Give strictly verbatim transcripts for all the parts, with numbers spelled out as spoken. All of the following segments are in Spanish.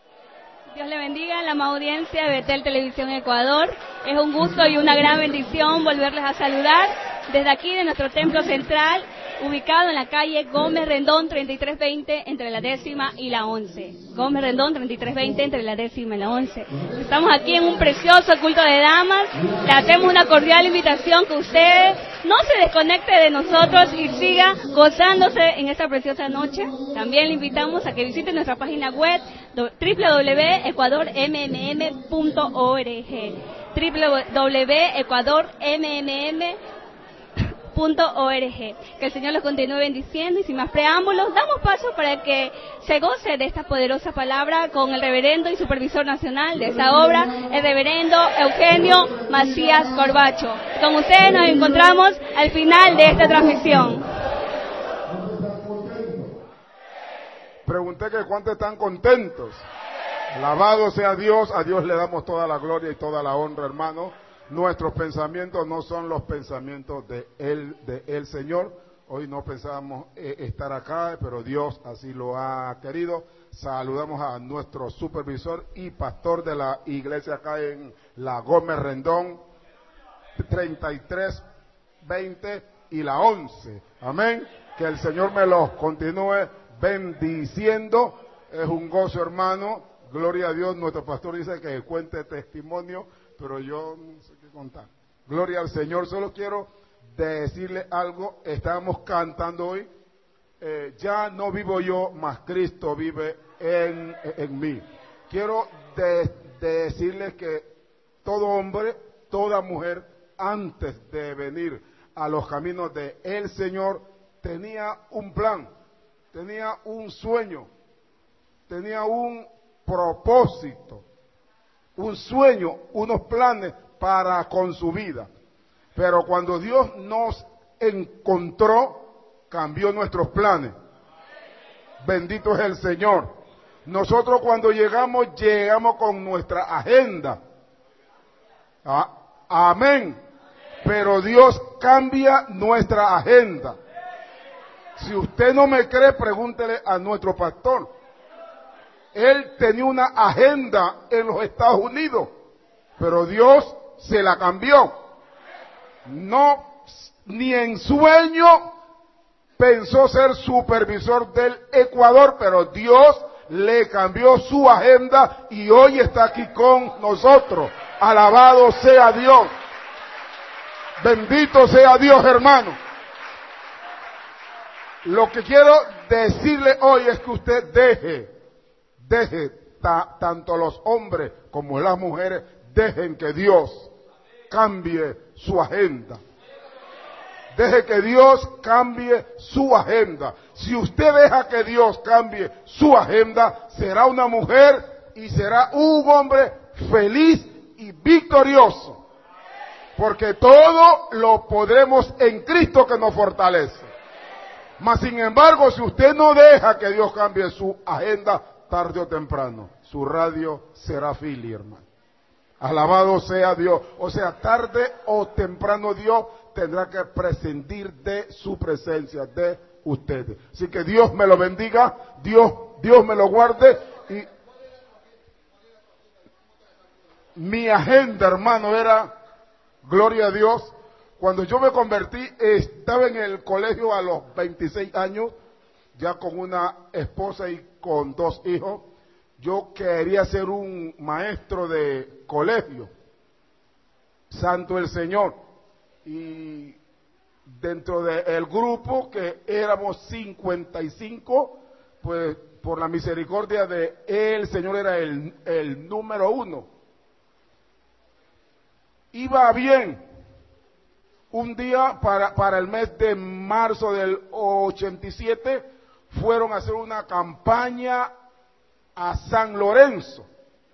Dios le bendiga a la amada audiencia de Betel Televisión Ecuador. Es un gusto y una gran bendición volverles a saludar desde aquí de nuestro templo central, ubicado en la calle Gómez Rendón treinta y tres veinte entre la décima y la once. Gómez Rendón treinta y tres veinte entre la décima y la once. Estamos aquí en un precioso culto de damas. Le hacemos una cordial invitación que usted no se desconecte de nosotros y siga gozándose en esta preciosa noche. También le invitamos a que visite nuestra página web doble u doble u doble u punto ecuador m m m punto org, doble u doble u doble u punto ecuador m m m punto org. Que el Señor los continúe bendiciendo, y sin más preámbulos, damos paso para que se goce de esta poderosa palabra con el reverendo y supervisor nacional de esta obra, el reverendo Eugenio Macías Corbacho. Con ustedes nos encontramos al final de esta transmisión. Pregunté que cuántos están contentos. Alabado sea Dios, a Dios le damos toda la gloria y toda la honra, hermano. Nuestros pensamientos no son los pensamientos de él, de el Señor. Hoy no pensábamos eh, estar acá, pero Dios así lo ha querido. Saludamos a nuestro supervisor y pastor de la iglesia acá en la Gómez Rendón, treinta y tres veinte y la once. Amén. Que el Señor me los continúe bendiciendo. Es un gozo, hermano. Gloria a Dios. Nuestro pastor dice que cuente testimonio, pero yo no sé qué contar. Gloria al Señor. Solo quiero decirle algo. Estábamos cantando hoy. Eh, ya no vivo yo, mas Cristo vive en, en mí. Quiero de, de decirles que todo hombre, toda mujer, antes de venir a los caminos de el Señor, tenía un plan, tenía un sueño, tenía un propósito, un sueño, unos planes para con su vida. Pero cuando Dios nos encontró, cambió nuestros planes. Bendito es el Señor. Nosotros cuando llegamos, llegamos con nuestra agenda. Ah, amén. Pero Dios cambia nuestra agenda. Si usted no me cree, pregúntele a nuestro pastor. Él tenía una agenda en los Estados Unidos, pero Dios se la cambió. No, ni en sueño pensó ser supervisor del Ecuador, pero Dios le cambió su agenda y hoy está aquí con nosotros. Alabado sea Dios. Bendito sea Dios, hermano. Lo que quiero decirle hoy es que usted deje, deje, ta, tanto los hombres como las mujeres, dejen que Dios cambie su agenda. Deje que Dios cambie su agenda. Si usted deja que Dios cambie su agenda, será una mujer y será un hombre feliz y victorioso. Porque todo lo podremos en Cristo que nos fortalece. Mas sin embargo, si usted no deja que Dios cambie su agenda, tarde o temprano, su radio será fili, hermano. Alabado sea Dios. O sea, tarde o temprano Dios tendrá que prescindir de su presencia, de ustedes. Así que Dios me lo bendiga, Dios, Dios me lo guarde. Y mi agenda, hermano, era, gloria a Dios, cuando yo me convertí, estaba en el colegio a los veintiséis años, ya con una esposa y con dos hijos. Yo quería ser un maestro de colegio, santo el Señor. Y dentro del grupo, que éramos cincuenta y cinco, pues por la misericordia de el Señor era el, el número uno. Iba bien. Un día, para, para el mes de marzo del ochenta y siete, fueron a hacer una campaña a San Lorenzo,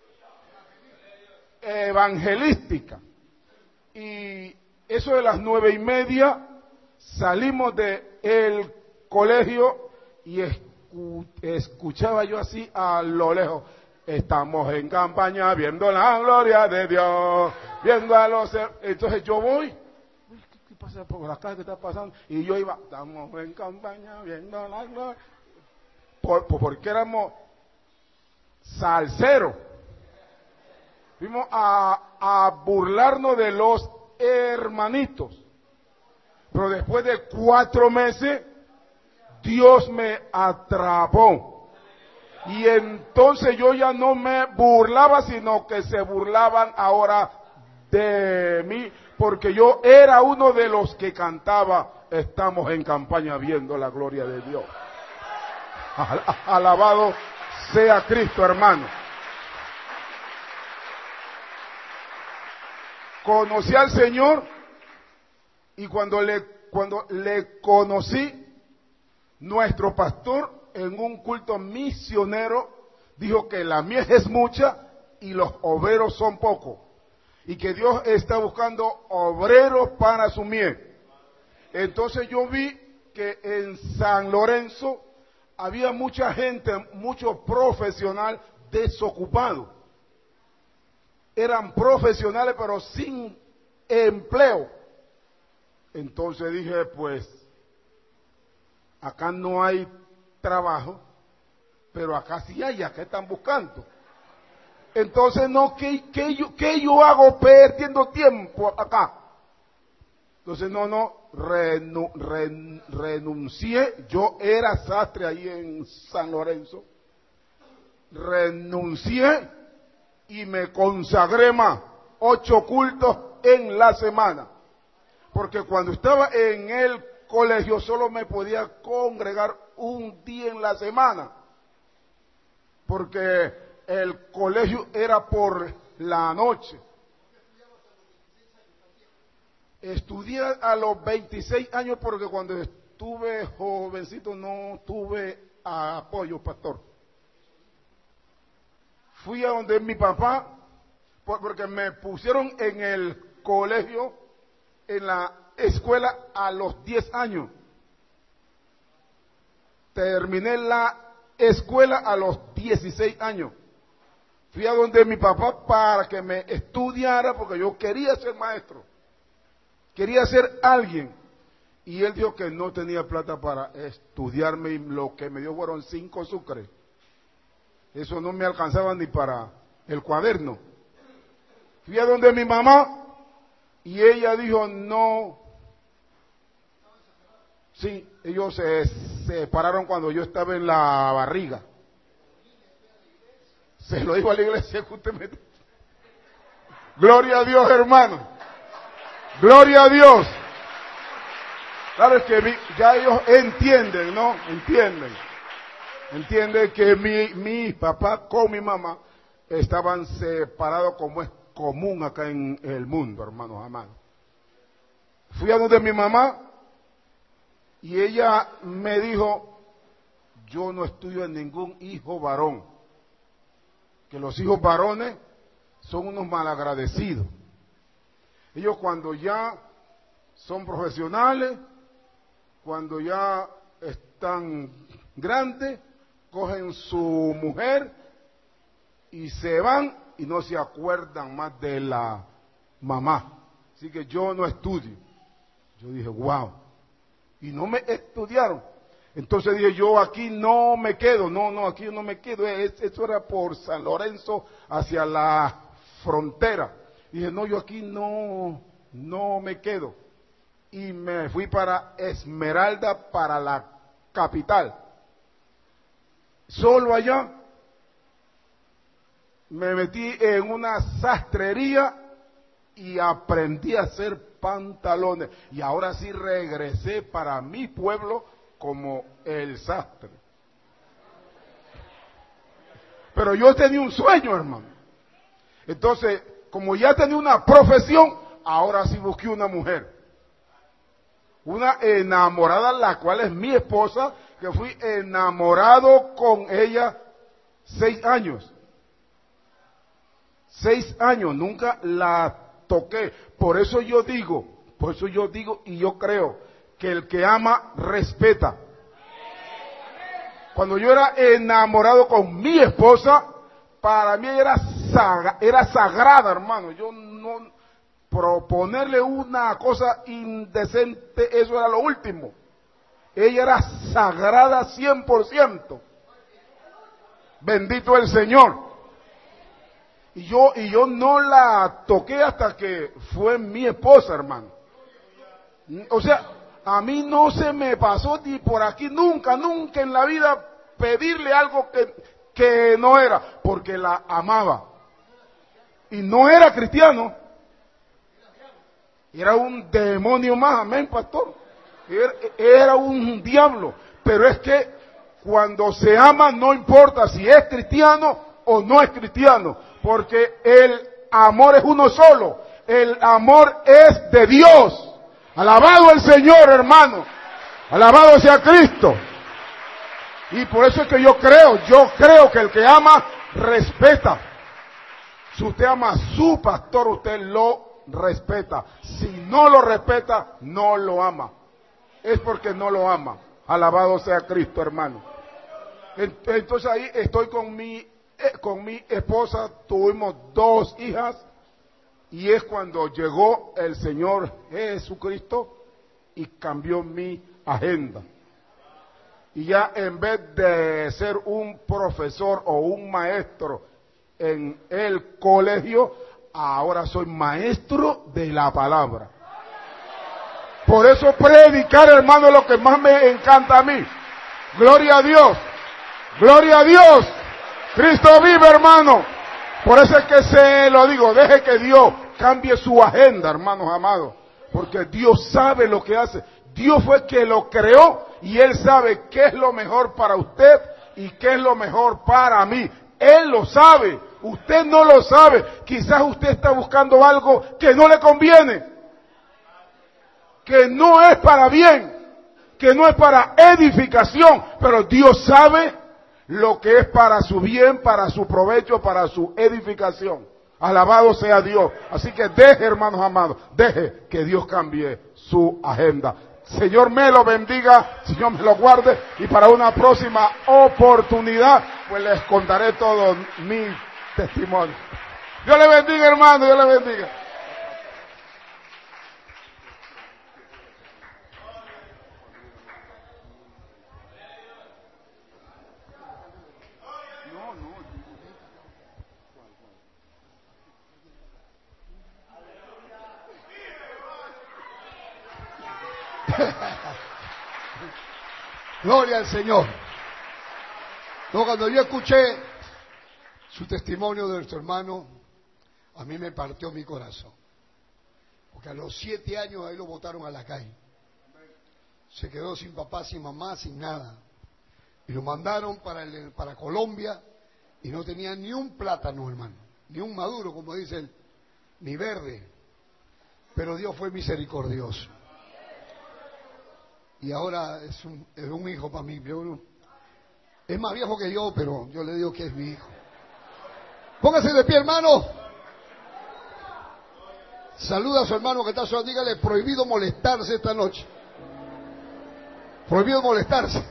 evangelística. Y eso de las nueve y media, salimos del colegio y escu, escuchaba yo así a lo lejos: estamos en campaña viendo la gloria de Dios, viendo a los... Entonces yo voy, ¿qué pasa por la calle? ¿Qué está pasando? Y yo iba, estamos en campaña viendo la gloria. Por, por, porque éramos salsero. Fuimos a, a burlarnos de los hermanitos. Pero después de cuatro meses, Dios me atrapó. Y entonces yo ya no me burlaba, sino que se burlaban ahora de mí, porque yo era uno de los que cantaba, estamos en campaña viendo la gloria de Dios. Alabado sea Cristo, hermano. Conocí al Señor y cuando le, cuando le conocí, nuestro pastor en un culto misionero dijo que la mies es mucha y los obreros son pocos. Y que Dios está buscando obreros para su mies. Entonces yo vi que en San Lorenzo había mucha gente, mucho profesional desocupado. Eran profesionales pero sin empleo. Entonces dije, pues, acá no hay trabajo, pero acá sí hay, acá están buscando. Entonces, no, ¿qué, qué, yo, qué yo hago perdiendo tiempo acá? Entonces, no, no, renu, ren, renuncié. Yo era sastre ahí en San Lorenzo. Renuncié y me consagré más. Ocho cultos en la semana. Porque cuando estaba en el colegio solo me podía congregar un día en la semana. Porque el colegio era por la noche. Estudié a los veintiséis años porque cuando estuve jovencito no tuve apoyo, pastor. Fui a donde mi papá, porque me pusieron en el colegio, en la escuela a los diez años. Terminé la escuela a los dieciséis años. Fui a donde mi papá para que me estudiara porque yo quería ser maestro. Quería ser alguien. Y él dijo que no tenía plata para estudiarme y lo que me dio fueron cinco sucres. Eso no me alcanzaba ni para el cuaderno. Fui a donde mi mamá y ella dijo no. Sí, ellos se separaron cuando yo estaba en la barriga. Se lo digo a la iglesia que usted me... Gloria a Dios, hermano. Gloria a Dios. Claro que mi, ya ellos entienden, ¿no? Entienden. Entienden que mi, mi papá con mi mamá estaban separados como es común acá en el mundo, hermanos amados. Fui a donde mi mamá y ella me dijo, yo no estudio en ningún hijo varón. Que los hijos varones son unos malagradecidos. Ellos cuando ya son profesionales, cuando ya están grandes, cogen su mujer y se van y no se acuerdan más de la mamá. Así que yo no estudio. Yo dije, wow. Y no me estudiaron. Entonces dije, yo aquí no me quedo, no, no, aquí no me quedo, eso era por San Lorenzo hacia la frontera. Dije, no, yo aquí no, no me quedo. Y me fui para Esmeralda, para la capital. Solo allá me metí en una sastrería y aprendí a hacer pantalones. Y ahora sí regresé para mi pueblo como el sastre. Pero yo tenía un sueño, hermano. Entonces, como ya tenía una profesión, ahora sí busqué una mujer. Una enamorada, la cual es mi esposa, que fui enamorado con ella seis años. Seis años, nunca la toqué. Por eso yo digo, por eso yo digo y yo creo que el que ama, respeta. Cuando yo era enamorado con mi esposa, para mí era, saga, era sagrada, hermano. Yo no, proponerle una cosa indecente, eso era lo último. Ella era sagrada cien por ciento. Bendito el Señor. Y yo, y yo no la toqué hasta que fue mi esposa, hermano. O sea, a mí no se me pasó ni por aquí nunca, nunca en la vida pedirle algo que, que no era, porque la amaba. Y no era cristiano. Era un demonio más, amén, pastor. Era, era un diablo. Pero es que cuando se ama no importa si es cristiano o no es cristiano, porque el amor es uno solo. El amor es de Dios. Alabado el Señor, hermano. Alabado sea Cristo. Y por eso es que yo creo, yo creo que el que ama, respeta. Si usted ama a su pastor, usted lo respeta. Si no lo respeta, no lo ama. Es porque no lo ama. Alabado sea Cristo, hermano. Entonces ahí estoy con mi, con mi esposa, tuvimos dos hijas, y es cuando llegó el Señor Jesucristo y cambió mi agenda. Y ya en vez de ser un profesor o un maestro en el colegio, ahora soy maestro de la palabra. Por eso predicar, hermano, es lo que más me encanta a mí. Gloria a Dios. Gloria a Dios. Cristo vive, hermano. Por eso es que se lo digo, deje que Dios cambie su agenda, hermanos amados. Porque Dios sabe lo que hace. Dios fue quien lo creó y Él sabe qué es lo mejor para usted y qué es lo mejor para mí. Él lo sabe. Usted no lo sabe. Quizás usted está buscando algo que no le conviene, que no es para bien, que no es para edificación, pero Dios sabe lo que es para su bien, para su provecho, para su edificación. Alabado sea Dios. Así que deje, hermanos amados, deje que Dios cambie su agenda. Señor me lo bendiga, Señor me lo guarde, y para una próxima oportunidad, pues les contaré todo mi testimonio. Dios le bendiga, hermano, Dios le bendiga. Gloria al Señor. No, cuando yo escuché su testimonio de nuestro hermano, a mí me partió mi corazón. Porque a los siete años ahí lo botaron a la calle. Se quedó sin papá, sin mamá, sin nada. Y lo mandaron para, el, para Colombia y no tenía ni un plátano, hermano. Ni un maduro, como dice él, ni verde. Pero Dios fue misericordioso. Y ahora es un, es un hijo para mí. Yo, es más viejo que yo, pero yo le digo que es mi hijo. Póngase de pie, hermano. Saluda a su hermano que está solo. Dígale, prohibido molestarse esta noche. Prohibido molestarse.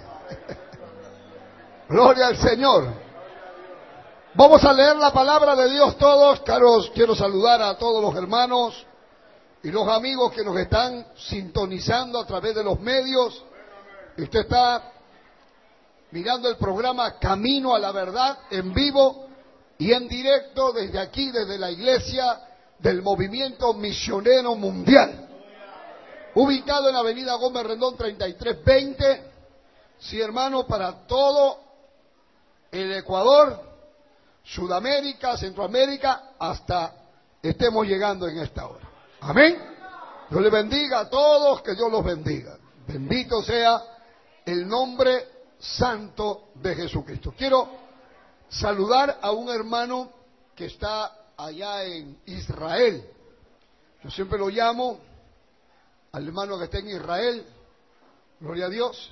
Gloria al Señor. Vamos a leer la palabra de Dios todos. Caros, quiero saludar a todos los hermanos y los amigos que nos están sintonizando a través de los medios. Usted está mirando el programa Camino a la Verdad en vivo y en directo desde aquí, desde la iglesia del Movimiento Misionero Mundial, ubicado en la avenida Gómez Rendón treinta y tres veinte. Sí, hermano, para todo el Ecuador, Sudamérica, Centroamérica, hasta estemos llegando en esta hora. Amén. Dios le bendiga a todos, que Dios los bendiga. Bendito sea el nombre santo de Jesucristo. Quiero saludar a un hermano que está allá en Israel. Yo siempre lo llamo al hermano que está en Israel. Gloria a Dios.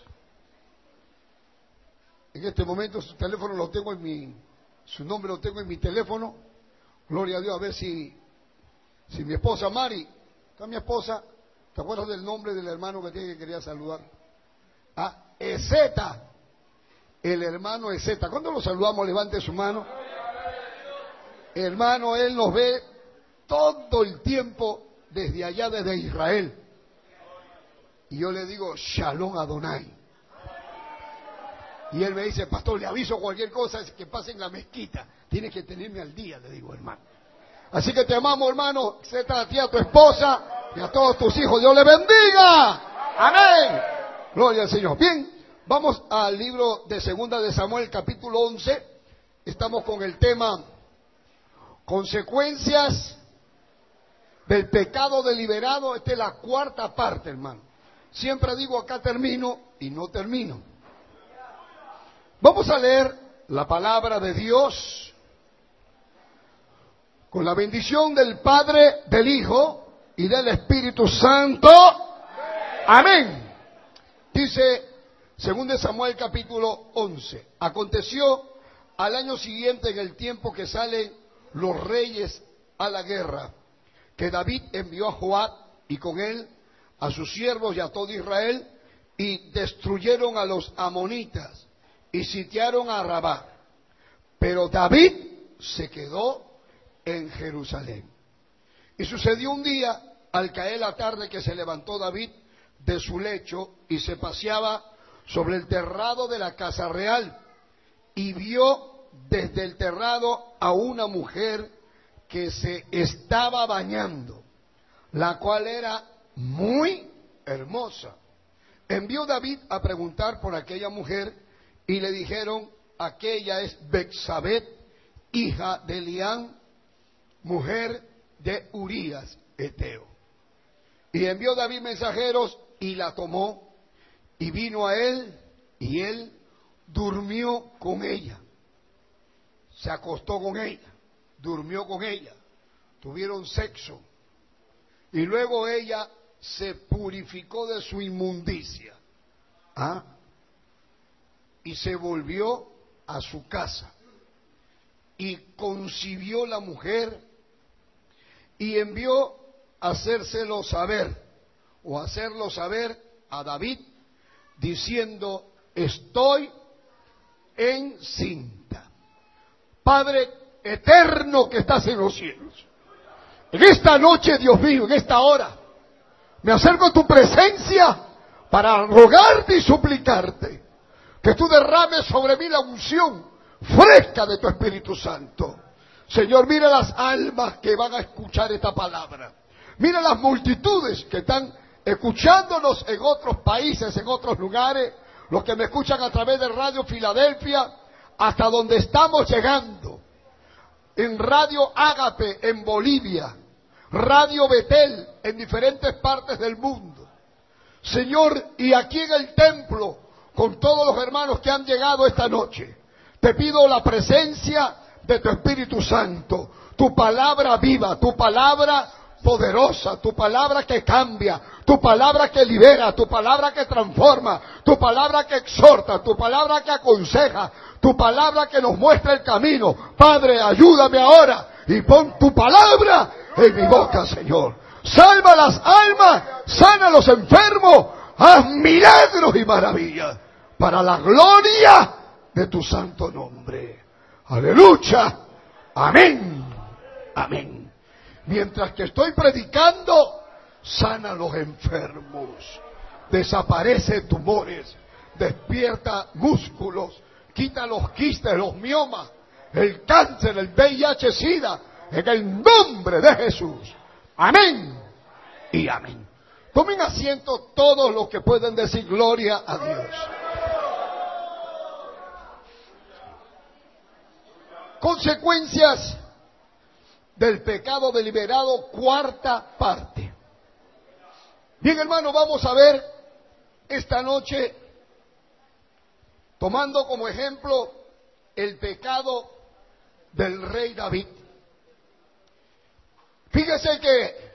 En este momento su teléfono lo tengo en mi, su nombre lo tengo en mi teléfono. Gloria a Dios, a ver si Si mi esposa Mari, está mi esposa, ¿te acuerdas del nombre del hermano que tiene que quería saludar? Ah, Ezeta, el hermano Ezeta. ¿Cuándo lo saludamos? Levante su mano. Hermano, él nos ve todo el tiempo desde allá, desde Israel. Y yo le digo, Shalom Adonai. Y él me dice, pastor, le aviso cualquier cosa que pase en la mezquita. Tienes que tenerme al día, le digo, hermano. Así que te amamos, hermano. Acepta a ti, a tu esposa y a todos tus hijos. Dios les bendiga. Amén. Gloria al Señor. Bien, vamos al libro de Segunda de Samuel, capítulo once. Estamos con el tema consecuencias del pecado deliberado. Esta es la cuarta parte, hermano. Siempre digo, acá termino y no termino. Vamos a leer la palabra de Dios con la bendición del Padre, del Hijo y del Espíritu Santo. Amén. Dice según de Samuel capítulo once. Aconteció al año siguiente, en el tiempo que salen los reyes a la guerra, que David envió a Joab y con él a sus siervos y a todo Israel, y destruyeron a los amonitas y sitiaron a Rabá. Pero David se quedó en Jerusalén. Y sucedió un día, al caer la tarde, que se levantó David de su lecho y se paseaba sobre el terrado de la casa real, y vio desde el terrado a una mujer que se estaba bañando, la cual era muy hermosa. Envió David a preguntar por aquella mujer, y le dijeron, aquella es Betsabé, hija de Elián, mujer de Urías Eteo. Y envió David mensajeros y la tomó, y vino a él, y él durmió con ella. Se acostó con ella, durmió con ella, tuvieron sexo, y luego ella se purificó de su inmundicia. ¿Ah? Y se volvió a su casa y concibió la mujer y envió a hacérselo saber o hacerlo saber a David diciendo, estoy encinta. Padre eterno que estás en los cielos, en esta noche, Dios mío, en esta hora, me acerco a tu presencia para rogarte y suplicarte que tú derrames sobre mí la unción fresca de tu Espíritu Santo. Señor, mira las almas que van a escuchar esta palabra. Mira las multitudes que están escuchándonos en otros países, en otros lugares, los que me escuchan a través de Radio Filadelfia, hasta donde estamos llegando. En Radio Ágape en Bolivia, Radio Betel en diferentes partes del mundo. Señor, y aquí en el templo, con todos los hermanos que han llegado esta noche, te pido la presencia de tu Espíritu Santo, tu palabra viva, tu palabra poderosa, tu palabra que cambia, tu palabra que libera, tu palabra que transforma, tu palabra que exhorta, tu palabra que aconseja, tu palabra que nos muestra el camino. Padre, ayúdame ahora y pon tu palabra en mi boca, Señor. Salva las almas, sana a los enfermos, haz milagros y maravillas para la gloria de tu santo nombre. Aleluya. Amén. Amén. Mientras que estoy predicando, sana a los enfermos, desaparece tumores, despierta músculos, quita los quistes, los miomas, el cáncer, el V I H, SIDA, en el nombre de Jesús. Amén y amén. Tomen asiento todos los que pueden decir gloria a Dios. Consecuencias del pecado deliberado, cuarta parte. Bien, hermano, vamos a ver esta noche, tomando como ejemplo el pecado del rey David. Fíjese que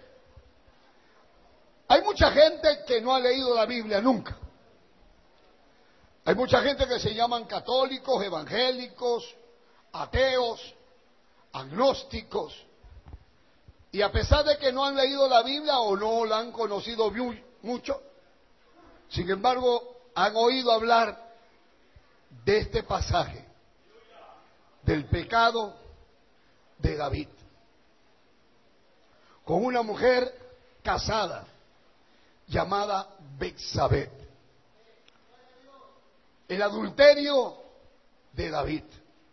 hay mucha gente que no ha leído la Biblia nunca. Hay mucha gente que se llaman católicos, evangélicos, ateos, agnósticos, y a pesar de que no han leído la Biblia o no la han conocido mucho, sin embargo han oído hablar de este pasaje del pecado de David con una mujer casada llamada Betsabé. el adulterio de David.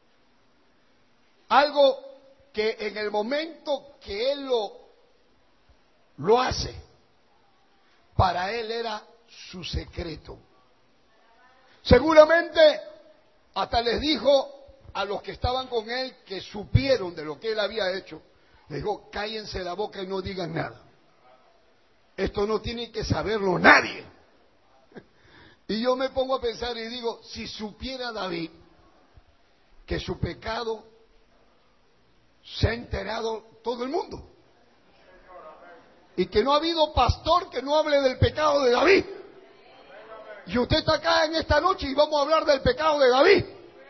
Algo que en el momento que él lo, lo hace, para él era su secreto. Seguramente hasta les dijo a los que estaban con él, que supieron de lo que él había hecho, les dijo, cállense la boca y no digan nada. Esto no tiene que saberlo nadie. Y yo me pongo a pensar y digo, si supiera David que su pecado se ha enterado todo el mundo, y que no ha habido pastor que no hable del pecado de David, y usted está acá en esta noche y vamos a hablar del pecado de David,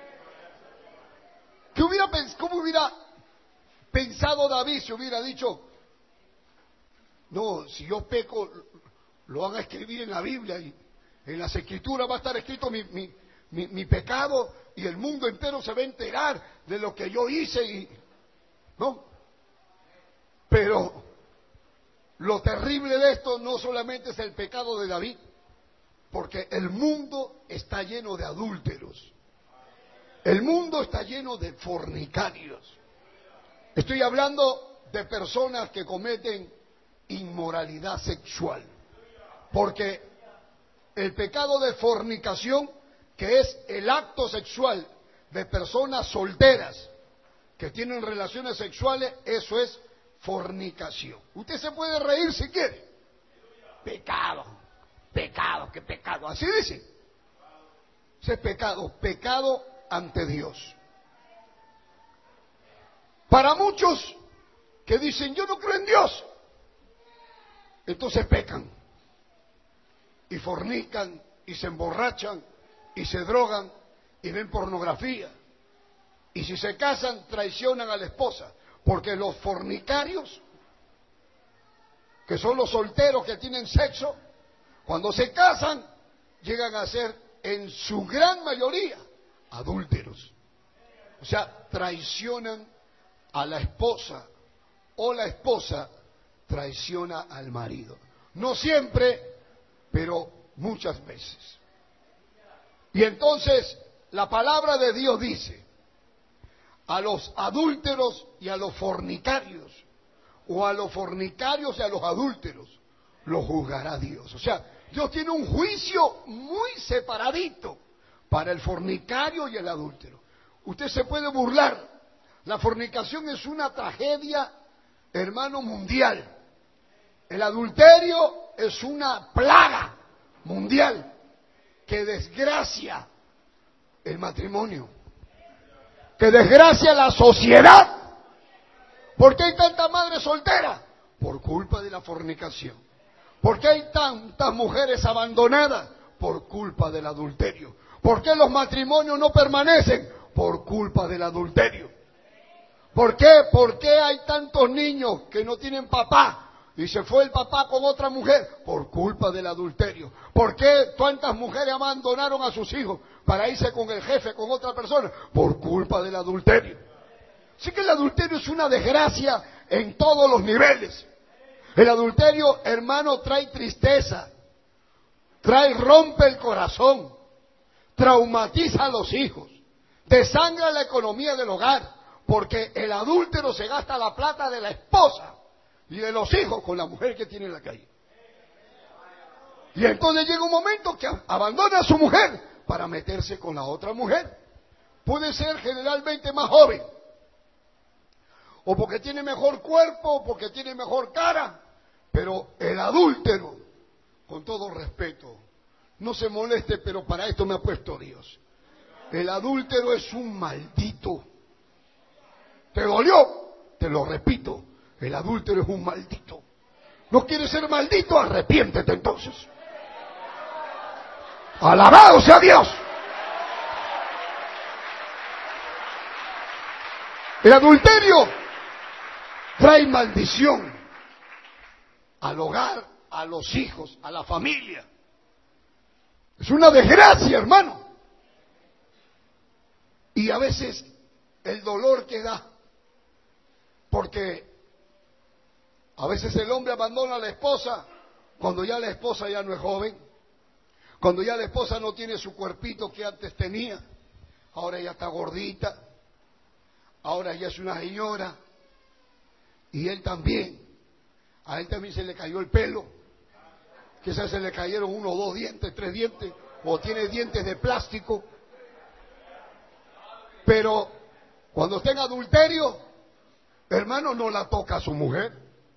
¿qué hubiera, cómo hubiera pensado David si hubiera dicho, no, si yo peco, lo van a escribir en la Biblia y en las Escrituras va a estar escrito mi, mi, mi, mi pecado y el mundo entero se va a enterar de lo que yo hice y no? Pero lo terrible de esto no solamente es el pecado de David, porque el mundo está lleno de adúlteros, el mundo está lleno de fornicarios. Estoy hablando de personas que cometen inmoralidad sexual, porque el pecado de fornicación, que es el acto sexual de personas solteras que tienen relaciones sexuales, eso es fornicación. Usted se puede reír si quiere. Pecado, pecado, qué pecado. Así dice. Ese es pecado, pecado ante Dios. Para muchos que dicen, yo no creo en Dios, entonces pecan y fornican y se emborrachan y se drogan y ven pornografía. Y si se casan, traicionan a la esposa. Porque los fornicarios, que son los solteros que tienen sexo, cuando se casan, llegan a ser, en su gran mayoría, adúlteros. O sea, traicionan a la esposa o la esposa traiciona al marido. No siempre, pero muchas veces. Y entonces, la palabra de Dios dice, a los adúlteros y a los fornicarios, o a los fornicarios y a los adúlteros, los juzgará Dios. O sea, Dios tiene un juicio muy separadito para el fornicario y el adúltero. Usted se puede burlar. La fornicación es una tragedia, hermano, mundial. El adulterio es una plaga mundial que desgracia el matrimonio, que desgracia la sociedad. ¿Por qué hay tanta madre soltera? Por culpa de la fornicación. ¿Por qué hay tantas mujeres abandonadas? Por culpa del adulterio. ¿Por qué los matrimonios no permanecen? Por culpa del adulterio. ¿Por qué? ¿Por qué hay tantos niños que no tienen papá y se fue el papá con otra mujer? Por culpa del adulterio. ¿Por qué tantas mujeres abandonaron a sus hijos para irse con el jefe, con otra persona? Por culpa del adulterio. Así que el adulterio es una desgracia en todos los niveles. El adulterio, hermano, trae tristeza, trae, rompe el corazón, traumatiza a los hijos, desangra la economía del hogar, porque el adúltero se gasta la plata de la esposa y de los hijos con la mujer que tiene en la calle. Y entonces llega un momento que abandona a su mujer para meterse con la otra mujer. Puede ser generalmente más joven, o porque tiene mejor cuerpo, o porque tiene mejor cara, pero el adúltero, con todo respeto, no se moleste, pero para esto me ha puesto Dios. El adúltero es un maldito. ¿Te dolió? Te lo repito, el adúltero es un maldito. ¿No quieres ser maldito? Arrepiéntete entonces. ¡Alabado sea Dios! El adulterio trae maldición al hogar, a los hijos, a la familia. Es una desgracia, hermano. Y a veces el dolor que da, porque a veces el hombre abandona a la esposa cuando ya la esposa ya no es joven, Cuando ya la esposa no tiene su cuerpito que antes tenía, ahora ella está gordita, ahora ella es una señora, y él también, a él también se le cayó el pelo, quizás se le cayeron uno, dos dientes, tres dientes, o tiene dientes de plástico, pero cuando está en adulterio, hermano, no la toca a su mujer.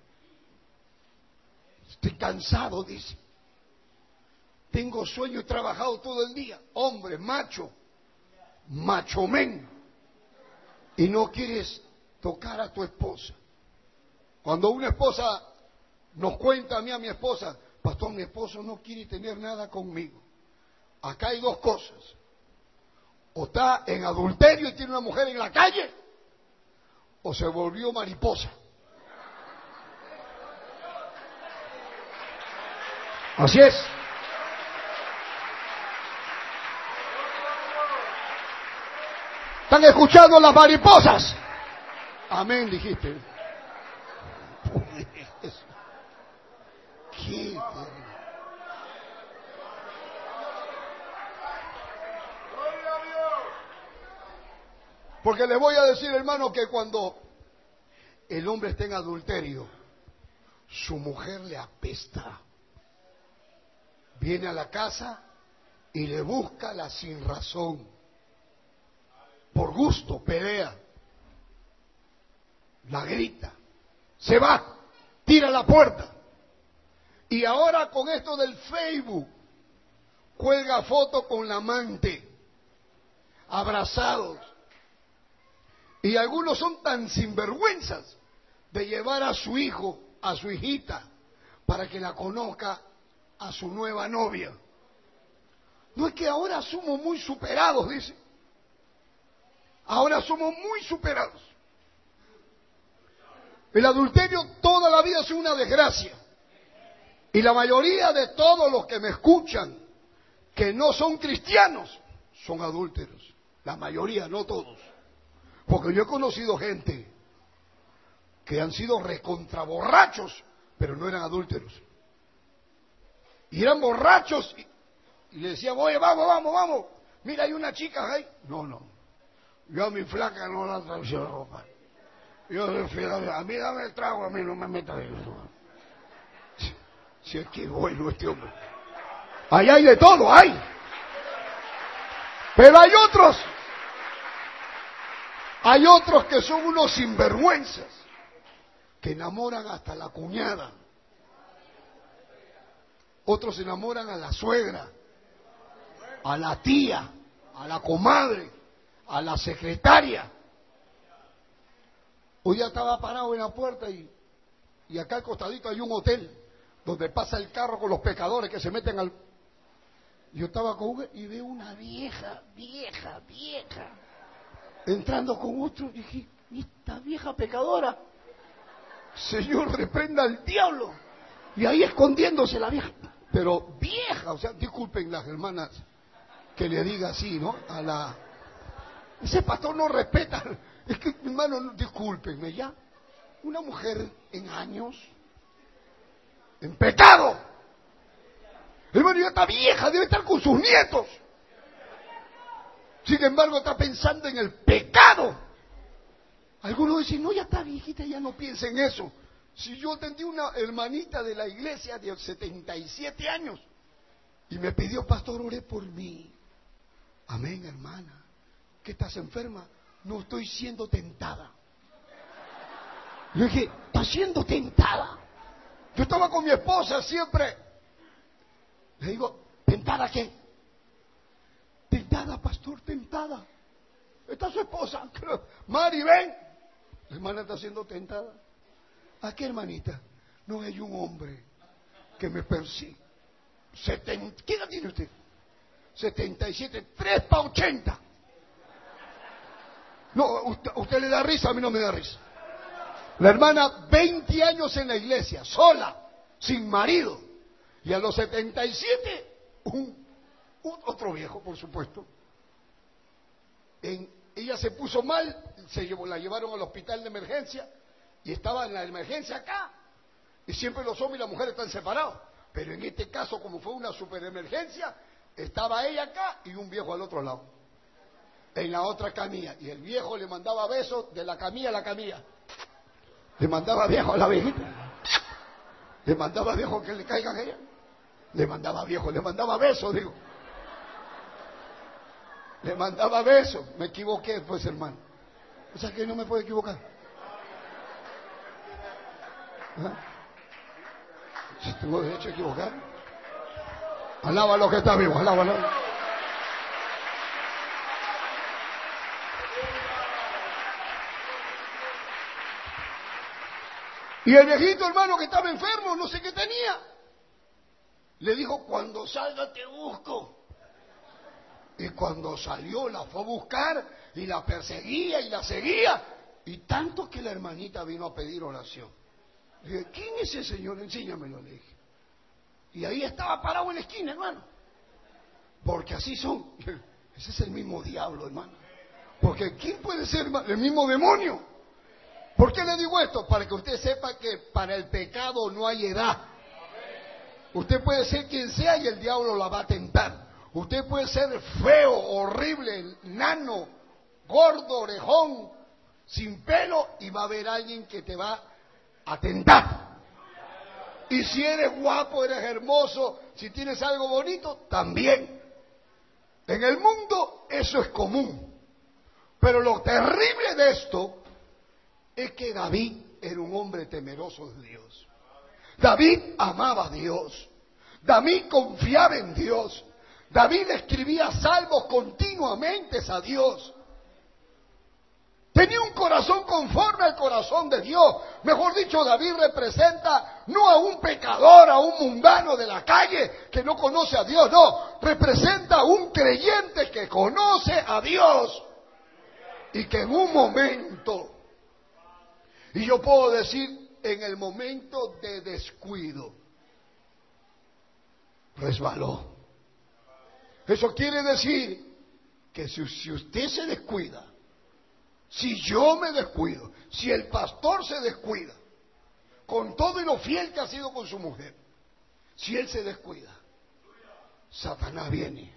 Estoy cansado, dice. Tengo sueño, he trabajado todo el día. Hombre, macho, macho men. Y no quieres tocar a tu esposa. Cuando una esposa nos cuenta a mí, a mi esposa, pastor, mi esposo no quiere tener nada conmigo. Acá hay dos cosas. O está en adulterio y tiene una mujer en la calle, o se volvió mariposa. Así es. ¿Están escuchando las mariposas? Amén, dijiste. ¿Qué? Porque les voy a decir, hermano, que cuando el hombre está en adulterio, su mujer le apesta. Viene a la casa y le busca la sin razón. Por gusto, pelea. La grita. Se va, tira la puerta. Y ahora con esto del Facebook, cuelga foto con la amante, abrazados. Y algunos son tan sinvergüenzas de llevar a su hijo, a su hijita, para que la conozca a su nueva novia. No es que ahora somos muy superados, dice. Ahora somos muy superados. El adulterio toda la vida es una desgracia. Y la mayoría de todos los que me escuchan, que no son cristianos, son adúlteros. La mayoría, no todos. Porque yo he conocido gente que han sido recontraborrachos, pero no eran adúlteros. Y eran borrachos y, y le decían, oye, vamos, vamos, vamos. Mira, hay una chica ahí. No, no. Yo a mi flaca no la traiciono ropa. Yo a mí dame el trago, a mí no me metas en eso. Si es que es bueno este hombre. Ahí hay de todo, hay. Pero hay otros. Hay otros que son unos sinvergüenzas, que enamoran hasta la cuñada. Otros enamoran a la suegra, a la tía, a la comadre, a la secretaria. Hoy ya estaba parado en la puerta y, y acá al costadito hay un hotel donde pasa el carro con los pecadores que se meten al... Yo estaba con un... y veo una vieja, vieja, vieja, entrando con otro. Y dije, esta vieja pecadora, Señor, reprenda al diablo. Y ahí escondiéndose la vieja, pero vieja, o sea, disculpen las hermanas que le diga así, ¿no? A la... Ese pastor no respeta. Es que, hermano, discúlpenme ya. Una mujer en años, en pecado. Hermano, ya está vieja, debe estar con sus nietos. Sin embargo, está pensando en el pecado. Algunos dicen, no, ya está viejita, ya no piensa en eso. Si yo atendí una hermanita de la iglesia de setenta y siete años y me pidió, pastor, oré por mí. Amén, hermana. ¿Qué estás enferma? No, estoy siendo tentada. Le dije, ¿estás siendo tentada? Yo estaba con mi esposa siempre. Le digo, ¿tentada qué? Tentada, pastor, tentada. Está su esposa. Mari, ven. La hermana está siendo tentada. ¿A qué, hermanita? No, hay un hombre que me persigue. setenta, ¿qué edad tiene usted? setenta y siete, tres para ochenta. No, usted, usted le da risa, a mí no me da risa. La hermana, veinte años en la iglesia, sola, sin marido. Y a los setenta y siete, un, un otro viejo, por supuesto. En, ella se puso mal, se llevó, la llevaron al hospital de emergencia y estaba en la emergencia acá. Y siempre los hombres y las mujeres están separados. Pero en este caso, como fue una super emergencia, Estaba ella acá y un viejo al otro lado, en la otra camilla. Y el viejo le mandaba besos de la camilla a la camilla. Le mandaba viejo a la viejita. Le mandaba viejo que le caigan a ella. Le mandaba viejo, le mandaba besos, digo. Le mandaba besos. Me equivoqué, pues, hermano. O sea que no me puedo equivocar. ¿Ah? Si tengo derecho a equivocar. Alaba a lo que está vivo, alábalo. Y el viejito, hermano, que estaba enfermo, no sé qué tenía, le dijo: cuando salga te busco. Y cuando salió la fue a buscar y la perseguía y la seguía. Y tanto que la hermanita vino a pedir oración. Le dije: ¿quién es ese señor? Enséñamelo, le dije. Y ahí estaba parado en la esquina, hermano. Porque así son. Ese es el mismo diablo, hermano. Porque ¿quién puede ser el mismo demonio? ¿Por qué le digo esto? Para que usted sepa que para el pecado no hay edad. Usted puede ser quien sea y el diablo la va a tentar. Usted puede ser feo, horrible, nano, gordo, orejón, sin pelo, y va a haber alguien que te va a tentar. Y si eres guapo, eres hermoso, si tienes algo bonito, también. En el mundo eso es común. Pero lo terrible de esto es que David era un hombre temeroso de Dios. David amaba a Dios. David confiaba en Dios. David escribía salmos continuamente a Dios. Tenía un corazón conforme al corazón de Dios. Mejor dicho, David representa no a un pecador, a un mundano de la calle que no conoce a Dios, no. Representa a un creyente que conoce a Dios y que en un momento, y yo puedo decir, en el momento de descuido, resbaló. Eso quiere decir que si, si usted se descuida, si yo me descuido, si el pastor se descuida, con todo y lo fiel que ha sido con su mujer, si él se descuida, Satanás viene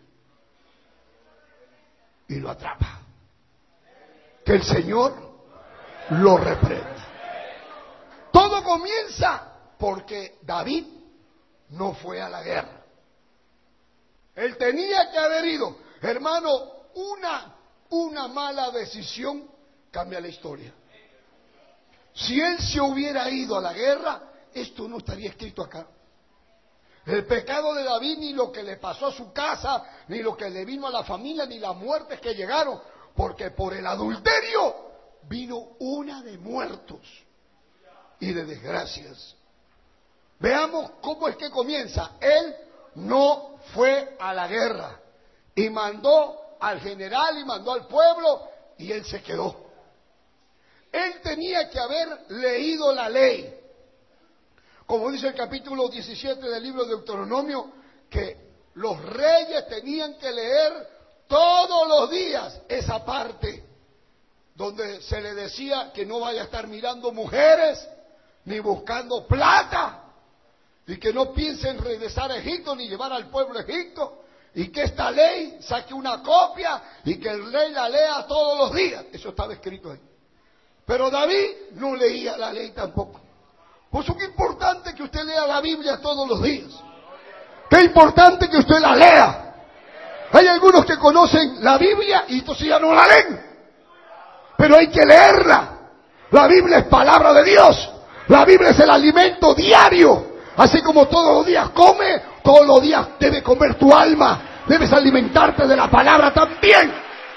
y lo atrapa. Que el Señor lo reprenda. Todo comienza porque David no fue a la guerra. Él tenía que haber ido. Hermano, una, una mala decisión cambia la historia. Si él se hubiera ido a la guerra, esto no estaría escrito acá. El pecado de David, ni lo que le pasó a su casa, ni lo que le vino a la familia, ni las muertes que llegaron, porque por el adulterio vino una de muertos y de desgracias. Veamos cómo es que comienza. Él no fue a la guerra y mandó al general y mandó al pueblo y él se quedó. Él tenía que haber leído la ley. Como dice el capítulo diecisiete del libro de Deuteronomio, que los reyes tenían que leer todos los días esa parte donde se le decía que no vaya a estar mirando mujeres ni buscando plata, y que no piense en regresar a Egipto ni llevar al pueblo a Egipto, y que esta ley saque una copia y que el rey la lea todos los días. Eso estaba escrito ahí. Pero David no leía la ley tampoco. Por eso que es importante que usted lea la Biblia todos los días. Qué importante que usted la lea. Hay algunos que conocen la Biblia y entonces ya no la leen. Pero hay que leerla. La Biblia es palabra de Dios. La Biblia es el alimento diario. Así como todos los días come, todos los días debe comer tu alma. Debes alimentarte de la palabra también.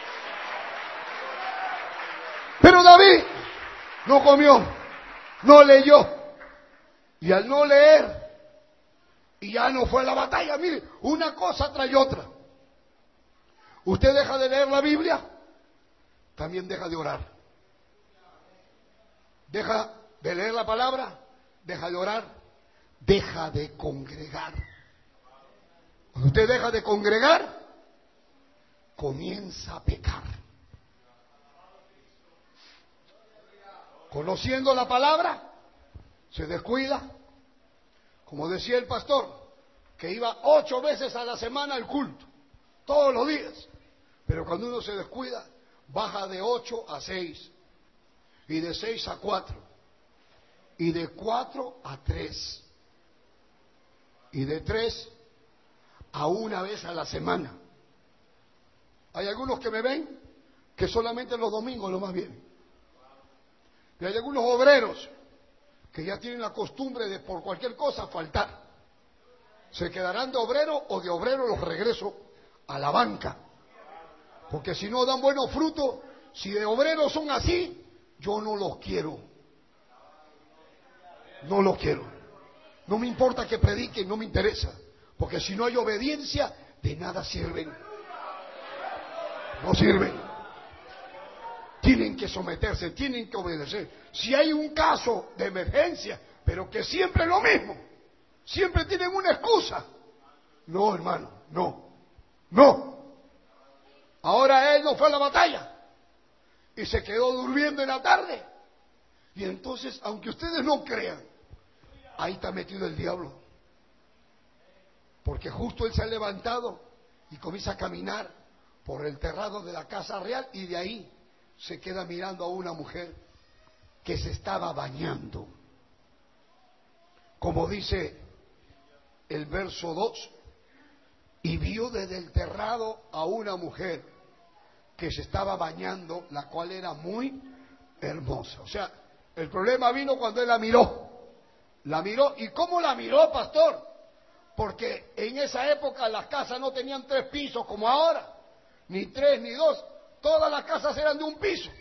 Pero David no comió, no leyó. Y al no leer, y ya no fue a la batalla. Mire, una cosa trae otra. Usted deja de leer la Biblia, también deja de orar. Deja de leer la palabra, deja de orar, deja de congregar. Cuando usted deja de congregar, comienza a pecar. Conociendo la palabra, se descuida. Como decía el pastor, que iba ocho veces a la semana al culto. todos los días. Pero cuando uno se descuida, baja de ocho a seis, y de seis a cuatro, y de cuatro a tres, y de tres a una vez a la semana. Hay algunos que me ven que solamente los domingos lo más vienen. Y hay algunos obreros que ya tienen la costumbre de por cualquier cosa faltar. Se quedarán de obrero o de obrero los regreso a la banca. Porque si no dan buenos frutos, si de obreros son así, yo no los quiero. No los quiero. No me importa que prediquen, no me interesa. Porque si no hay obediencia, de nada sirven. No sirven. Tienen que someterse, tienen que obedecer. Si hay un caso de emergencia, pero que siempre es lo mismo, siempre tienen una excusa. No, hermano, no, no. Ahora él no fue a la batalla y se quedó durmiendo en la tarde. Y entonces, aunque ustedes no crean, ahí está metido el diablo. Porque justo él se ha levantado y comienza a caminar por el terrado de la casa real y de ahí se queda mirando a una mujer que se estaba bañando. Como dice el verso dos, y vio desde el terrado a una mujer que se estaba bañando, la cual era muy hermosa. O sea, el problema vino cuando él la miró. La miró. ¿Y cómo la miró, pastor? Porque en esa época las casas no tenían tres pisos como ahora, ni tres ni dos. Todas las casas eran de un piso.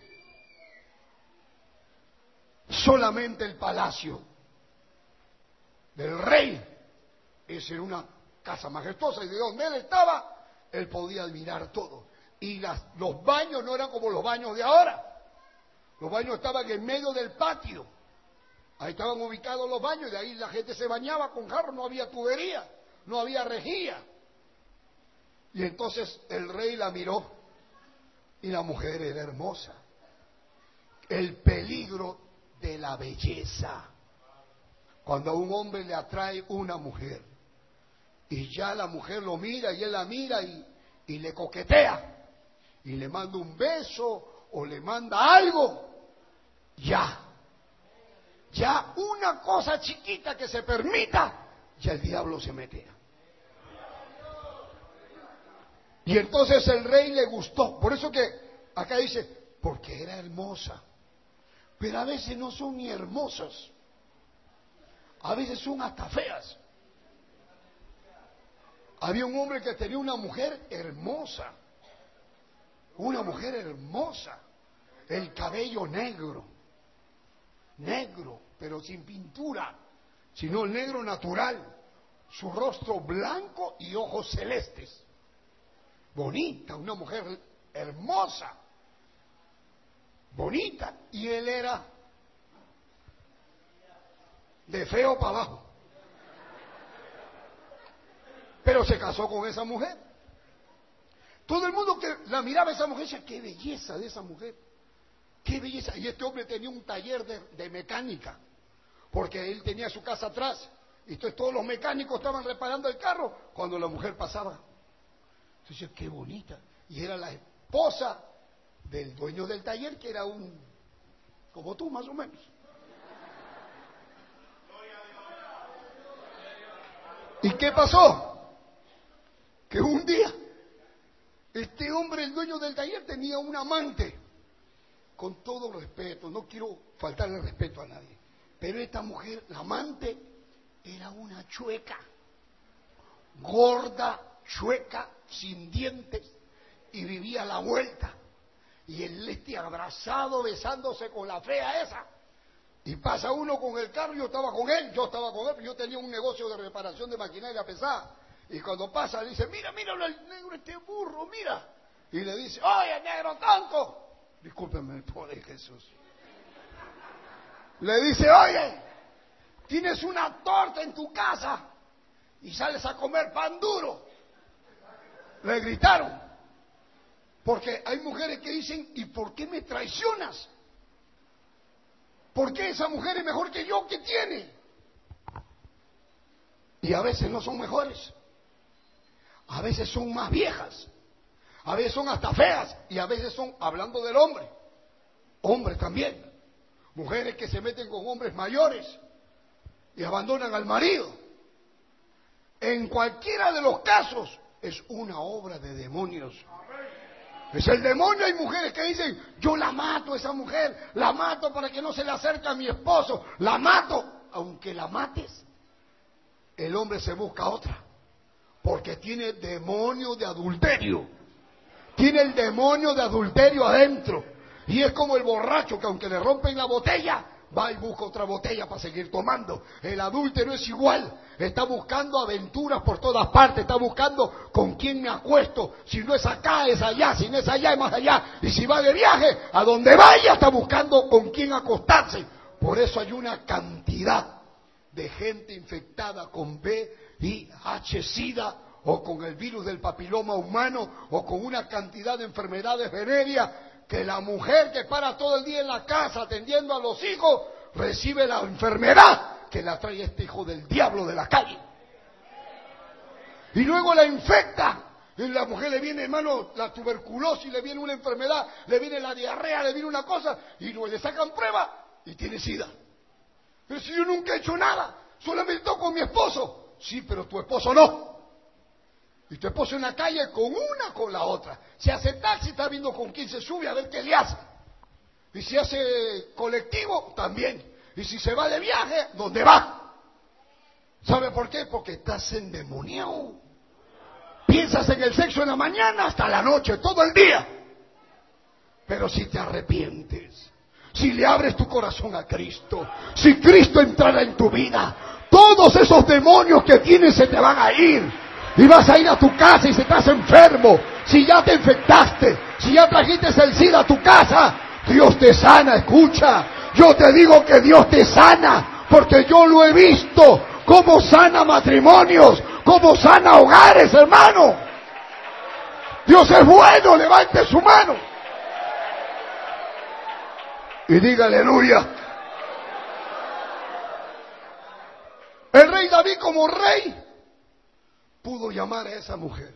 Solamente el palacio del rey, esa era una casa majestuosa, y de donde él estaba, él podía admirar todo. Y las, los baños no eran como los baños de ahora. Los baños estaban en medio del patio. Ahí estaban ubicados los baños, y de ahí la gente se bañaba con jarro, no había tubería, no había rejilla. Y entonces el rey la miró, y la mujer era hermosa. El peligro de la belleza. Cuando a un hombre le atrae una mujer, y ya la mujer lo mira, y él la mira, y, y le coquetea, y le manda un beso, o le manda algo, ya, ya una cosa chiquita que se permita, ya el diablo se mete. Y entonces el rey le gustó. Por eso que acá dice, porque era hermosa. Pero a veces no son ni hermosas. A veces son hasta feas. Había un hombre que tenía una mujer hermosa. Una mujer hermosa. El cabello negro. Negro, pero sin pintura. Sino el negro natural. Su rostro blanco y ojos celestes. Bonita, una mujer hermosa, bonita, y él era de feo para abajo. Pero se casó con esa mujer. Todo el mundo que la miraba a esa mujer decía, qué belleza de esa mujer, qué belleza. Y este hombre tenía un taller de, de mecánica, porque él tenía su casa atrás, y entonces todos los mecánicos estaban reparando el carro cuando la mujer pasaba. Entonces, qué bonita. Y era la esposa del dueño del taller, que era un, como tú más o menos. ¿Y qué pasó? Que un día, este hombre, el dueño del taller, tenía un amante. Con todo respeto, no quiero faltarle respeto a nadie. Pero esta mujer, la amante, era una chueca. Gorda, chueca, sin dientes, y vivía a la vuelta, y él este abrazado, besándose con la fea esa, y pasa uno con el carro. Yo estaba con él, yo estaba con él, yo tenía un negocio de reparación de maquinaria pesada, y cuando pasa le dice, mira, míralo el negro, este burro, mira, y le dice, oye, negro tonto, discúlpeme, pobre Jesús, le dice, oye, tienes una torta en tu casa y sales a comer pan duro. Le gritaron. Porque hay mujeres que dicen, ¿y por qué me traicionas? ¿Por qué esa mujer es mejor que yo? ¿Qué tiene? Y a veces no son mejores. A veces son más viejas. A veces son hasta feas y a veces son, hablando del hombre, hombres también. Mujeres que se meten con hombres mayores y abandonan al marido. En cualquiera de los casos es una obra de demonios. Es el demonio. Hay mujeres que dicen, yo la mato a esa mujer, la mato para que no se le acerque a mi esposo, la mato. Aunque la mates, el hombre se busca otra, porque tiene demonio de adulterio. Tiene el demonio de adulterio adentro. Y es como el borracho que aunque le rompen la botella, va y busca otra botella para seguir tomando. El adúltero es igual. Está buscando aventuras por todas partes. Está buscando con quién me acuesto. Si no es acá, es allá. Si no es allá, es más allá. Y si va de viaje, a donde vaya, está buscando con quién acostarse. Por eso hay una cantidad de gente infectada con V I H, SIDA, o con el virus del papiloma humano, o con una cantidad de enfermedades venéreas, que la mujer que para todo el día en la casa atendiendo a los hijos, recibe la enfermedad que la trae este hijo del diablo de la calle. Y luego la infecta. Y la mujer le viene, hermano, la tuberculosis, le viene una enfermedad, le viene la diarrea, le viene una cosa, y luego le sacan prueba y tiene SIDA. Pero si yo nunca he hecho nada, solamente toco con mi esposo. Sí, pero tu esposo no. Y tu esposo en la calle con una con la otra. Si hace taxi está viendo con quién se sube a ver qué le hace. Y si hace colectivo, también. Y si se va de viaje, ¿dónde va? ¿Sabe por qué? Porque estás endemoniado. Piensas en el sexo en la mañana hasta la noche, todo el día. Pero si te arrepientes, si le abres tu corazón a Cristo, si Cristo entrara en tu vida, todos esos demonios que tienes se te van a ir. Y vas a ir a tu casa y si estás enfermo, si ya te infectaste, si ya trajiste el SIDA a tu casa, Dios te sana. Escucha, yo te digo que Dios te sana, porque yo lo he visto, cómo sana matrimonios, cómo sana hogares, hermano. Dios es bueno, levante su mano y diga aleluya. El rey David, como rey, pudo llamar a esa mujer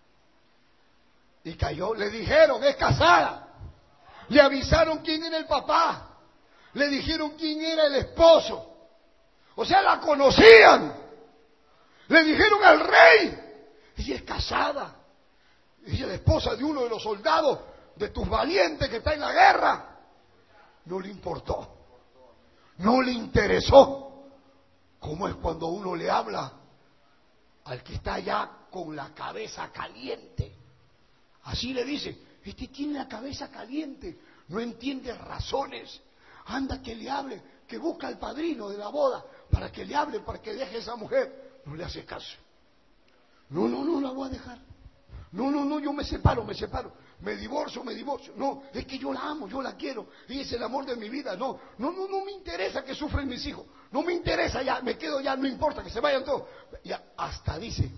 y cayó. Le dijeron, es casada. Le avisaron quién era el papá, le dijeron quién era el esposo, o sea, la conocían. Le dijeron al rey, ella es casada, ella es la esposa de uno de los soldados de tus valientes que está en la guerra. No le importó, no le interesó. ¿Cómo es cuando uno le habla al que está allá con la cabeza caliente? Así le dice, este tiene la cabeza caliente, no entiende razones. Anda que le hable, que busca al padrino de la boda para que le hable, para que deje a esa mujer. No le hace caso. No, no, no la voy a dejar. No, no, no, yo me separo, me separo. Me divorcio, me divorcio. No, es que yo la amo, yo la quiero. Y es el amor de mi vida. No, no, no, no me interesa que sufren mis hijos. No me interesa ya, me quedo ya, no importa, que se vayan todos. Ya, hasta dice,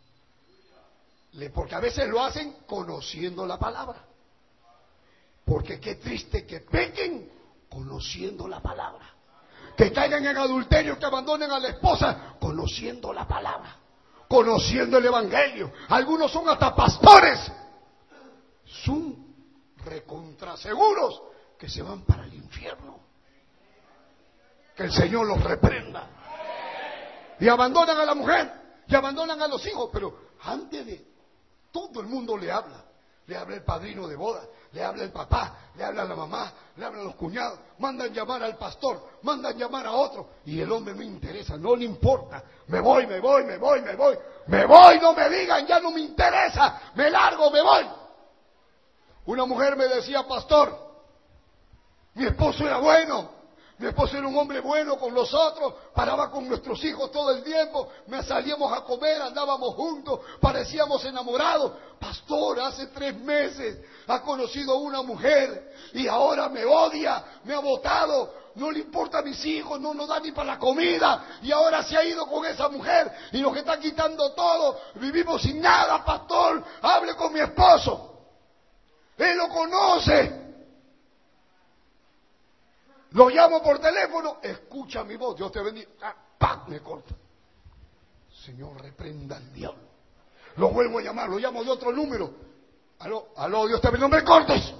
porque a veces lo hacen conociendo la palabra. Porque qué triste que pequen conociendo la palabra. Que caigan en adulterio, que abandonen a la esposa conociendo la palabra. Conociendo el evangelio. Algunos son hasta pastores. Son recontraseguros que se van para el infierno. Que el Señor los reprenda. Y abandonan a la mujer, y abandonan a los hijos, pero antes de todo el mundo le habla. Le habla el padrino de boda, le habla el papá, le habla la mamá, le hablan los cuñados, mandan llamar al pastor, mandan llamar a otro, y el hombre no interesa, no le importa. Me voy, me voy, me voy, me voy, me voy, no me digan, ya no me interesa, me largo, me voy. Una mujer me decía, pastor, mi esposo era bueno, mi esposo era un hombre bueno con nosotros, paraba con nuestros hijos todo el tiempo, me salíamos a comer, andábamos juntos, parecíamos enamorados. Pastor, hace tres meses ha conocido a una mujer y ahora me odia, me ha botado, no le importa a mis hijos, no nos da ni para la comida y ahora se ha ido con esa mujer y nos está quitando todo, vivimos sin nada, pastor, hable con mi esposo. Él lo conoce. Lo llamo por teléfono, escucha mi voz, Dios te bendiga. Ah, ¡pam! Me corta. Señor, reprenda al diablo. Lo vuelvo a llamar, lo llamo de otro número. Aló, aló, Dios te bendiga, no me cortes.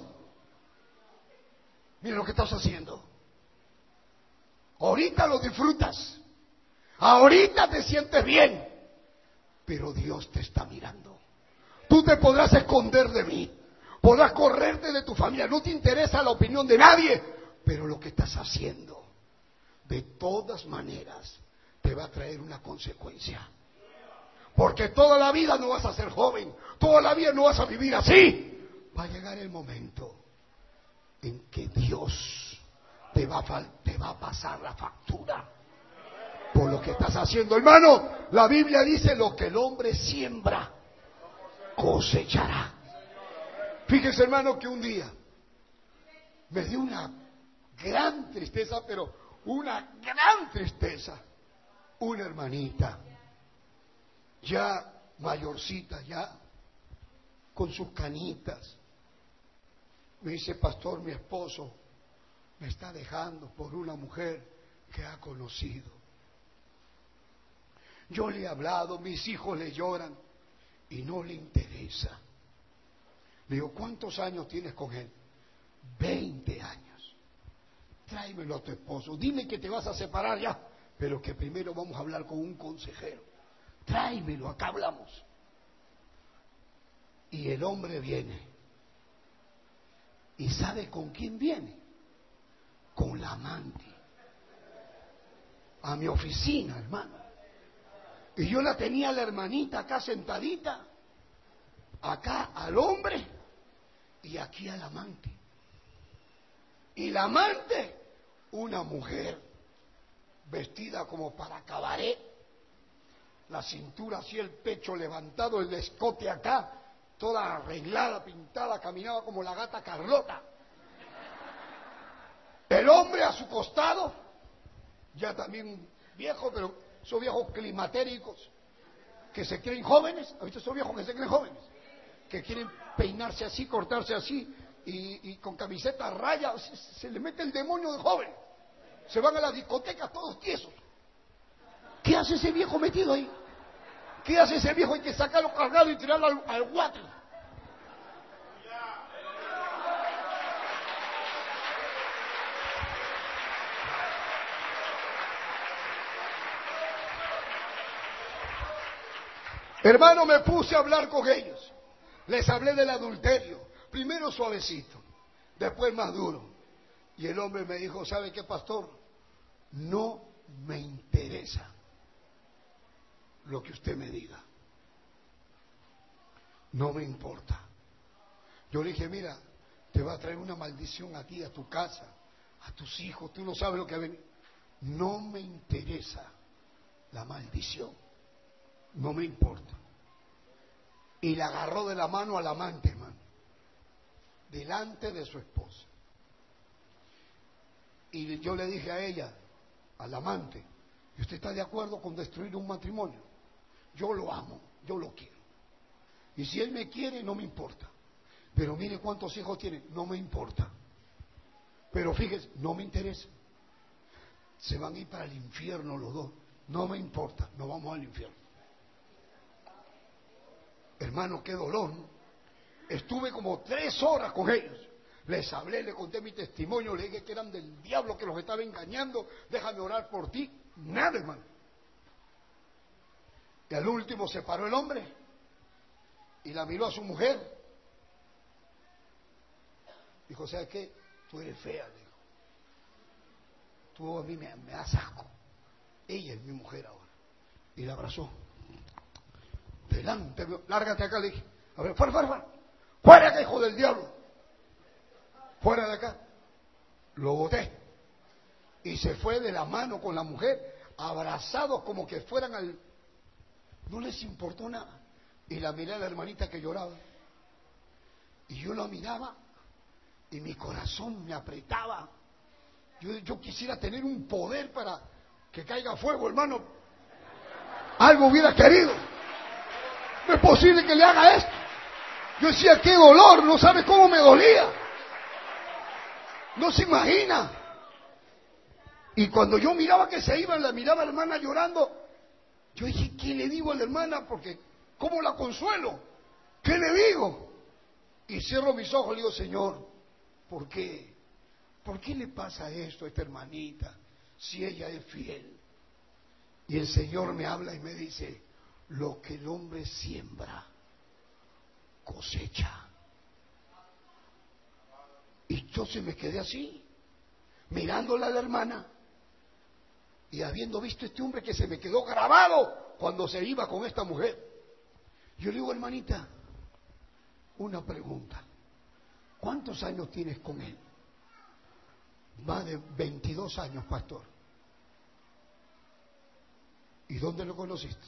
Mira lo que estás haciendo. Ahorita lo disfrutas. Ahorita te sientes bien. Pero Dios te está mirando. Tú te podrás esconder de mí. Podrás correrte de tu familia. No te interesa la opinión de nadie. Pero lo que estás haciendo, de todas maneras, te va a traer una consecuencia. Porque toda la vida no vas a ser joven. Toda la vida no vas a vivir así. Va a llegar el momento en que Dios te va a, te va a pasar la factura por lo que estás haciendo. Hermano, la Biblia dice: lo que el hombre siembra, cosechará. Fíjese, hermano, que un día me dio una gran tristeza, pero una gran tristeza. Una hermanita, ya mayorcita, ya con sus canitas, me dice: pastor, mi esposo me está dejando por una mujer que ha conocido. Yo le he hablado, mis hijos le lloran y no le interesa. Le digo: ¿cuántos años tienes con él? veinte años. Tráemelo a tu esposo. Dime que te vas a separar ya, pero que primero vamos a hablar con un consejero. Tráemelo, acá hablamos. Y el hombre viene. ¿Y sabe con quién viene? Con la amante. A mi oficina, hermano. Y yo la tenía la hermanita acá sentadita. Acá al hombre y aquí al amante. Y la amante, una mujer vestida como para cabaret, la cintura así, el pecho levantado, el escote acá, toda arreglada, pintada, caminaba como la gata Carlota. El hombre a su costado, ya también viejo, pero son viejos climatéricos que se creen jóvenes. ¿Has visto esos viejos que se creen jóvenes? Que quieren peinarse así, cortarse así y, y con camiseta a raya, se, se le mete el demonio de joven. Se van a la discoteca todos tiesos. ¿Qué hace ese viejo metido ahí? ¿Qué hace ese viejo? Hay que sacarlo cargado y tirarlo al, al water. Hermano, me puse a hablar con ellos. Les hablé del adulterio. Primero suavecito, después más duro. Y el hombre me dijo: ¿sabe qué, pastor? No me interesa lo que usted me diga. No me importa. Yo le dije: mira, te va a traer una maldición a ti, a tu casa, a tus hijos. Tú no sabes lo que ha venido. No me interesa la maldición. No me importa. Y le agarró de la mano al amante, hermano, delante de su esposa. Y yo le dije a ella, al amante: ¿y usted está de acuerdo con destruir un matrimonio? Yo lo amo, yo lo quiero. Y si él me quiere, no me importa. Pero mire cuántos hijos tiene, no me importa. Pero fíjese, no me interesa. Se van a ir para el infierno los dos. No me importa, no vamos al infierno. Hermano, qué dolor, ¿no? Estuve como tres horas con ellos. Les hablé, les conté mi testimonio, les dije que eran del diablo, que los estaba engañando. Déjame orar por ti. Nada, hermano. Y al último se paró el hombre y la miró a su mujer. Dijo: ¿sabes qué? Tú eres fea, le dijo. Tú a mí me, me das asco. Ella es mi mujer ahora. Y la abrazó. Delante, lárgate acá, le dije. A ver, fuera, fuera, fuera. Fuera acá, hijo del diablo. Fuera de acá. Lo boté. Y se fue de la mano con la mujer, abrazados como que fueran al... No les importó nada. Y la miré a la hermanita que lloraba. Y yo la miraba y mi corazón me apretaba. Yo, yo quisiera tener un poder para que caiga fuego, hermano. Algo hubiera querido. No es posible que le haga esto. Yo decía: qué dolor, no sabe cómo me dolía. No se imagina. Y cuando yo miraba que se iba, la miraba a la hermana llorando, yo dije: ¿qué le digo a la hermana? Porque ¿cómo la consuelo? ¿Qué le digo? Y cierro mis ojos y le digo, Señor, ¿por qué? ¿Por qué le pasa esto a esta hermanita si ella es fiel? Y el Señor me habla y me dice, lo que el hombre siembra, cosecha. Y yo se me quedé así, mirándola a la hermana, y habiendo visto este hombre que se me quedó grabado cuando se iba con esta mujer. Yo le digo, hermanita, una pregunta. ¿Cuántos años tienes con él? Más de veintidós años, pastor. ¿Y dónde lo conociste?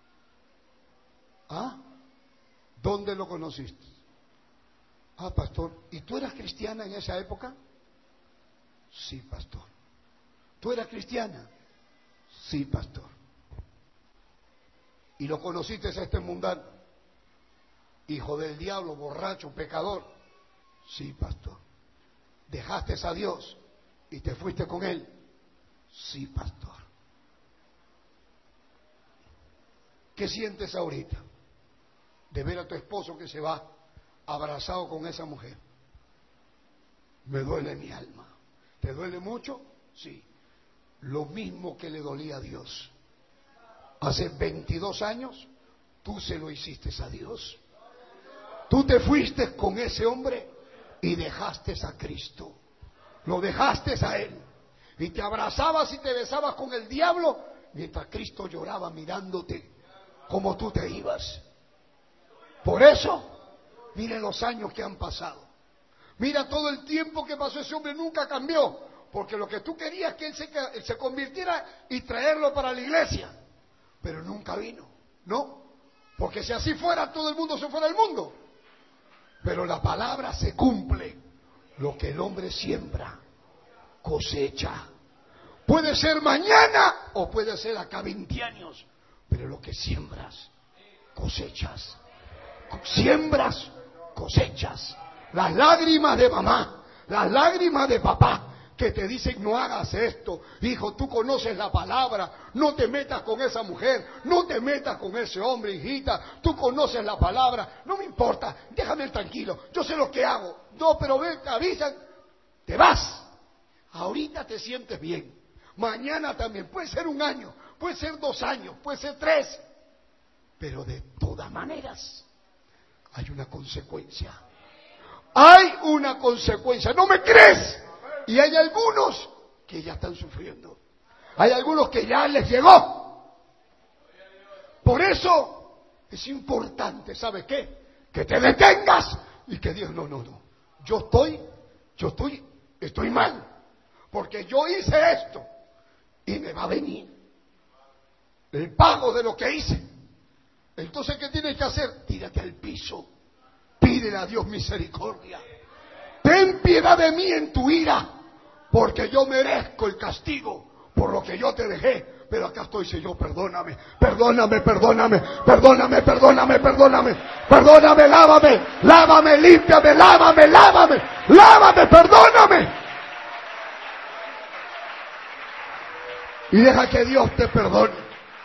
¿Ah? ¿Dónde lo conociste? Ah, pastor. ¿Y tú eras cristiana en esa época? Sí, pastor. ¿Tú eras cristiana? Sí, pastor. ¿Y lo conociste a este mundano? Hijo del diablo, borracho, pecador. Sí, pastor. ¿Dejaste a Dios y te fuiste con él? Sí, pastor. ¿Qué sientes ahorita de ver a tu esposo que se va abrazado con esa mujer? Me duele mi alma. ¿Te duele mucho? Sí. Lo mismo que le dolía a Dios. Hace veintidós años, tú se lo hiciste a Dios. Tú te fuiste con ese hombre y dejaste a Cristo. Lo dejaste a Él. Y te abrazabas y te besabas con el diablo mientras Cristo lloraba mirándote como tú te ibas. Por eso, mire los años que han pasado. Mira todo el tiempo que pasó, ese hombre nunca cambió. Porque lo que tú querías es que él se, él se convirtiera y traerlo para la iglesia. Pero nunca vino, ¿no? Porque si así fuera, todo el mundo se fuera del mundo. Pero la palabra se cumple. Lo que el hombre siembra, cosecha. Puede ser mañana o puede ser acá veinte años. Pero lo que siembras, cosechas. Siembras, cosechas. Las lágrimas de mamá, las lágrimas de papá, que te dicen no hagas esto, hijo, tú conoces la palabra, no te metas con esa mujer, no te metas con ese hombre, hijita, tú conoces la palabra, no me importa, déjame tranquilo, yo sé lo que hago, no, pero ven, te avisan, te vas, ahorita te sientes bien, mañana también, puede ser un año, puede ser dos años, puede ser tres, pero de todas maneras hay una consecuencia, hay una consecuencia, ¿no me crees? Y hay algunos que ya están sufriendo. Hay algunos que ya les llegó. Por eso es importante, ¿sabes qué? Que te detengas y que digas, no, no, no. Yo estoy, yo estoy, estoy mal. Porque yo hice esto. Y me va a venir el pago de lo que hice. Entonces, ¿qué tienes que hacer? Tírate al piso. Pídele a Dios misericordia. Ten piedad de mí en tu ira, porque yo merezco el castigo por lo que yo te dejé. Pero acá estoy, Señor, perdóname, perdóname, perdóname, perdóname, perdóname, perdóname, perdóname, lávame, lávame, límpiame, lávame, lávame, lávame, perdóname. Y deja que Dios te perdone.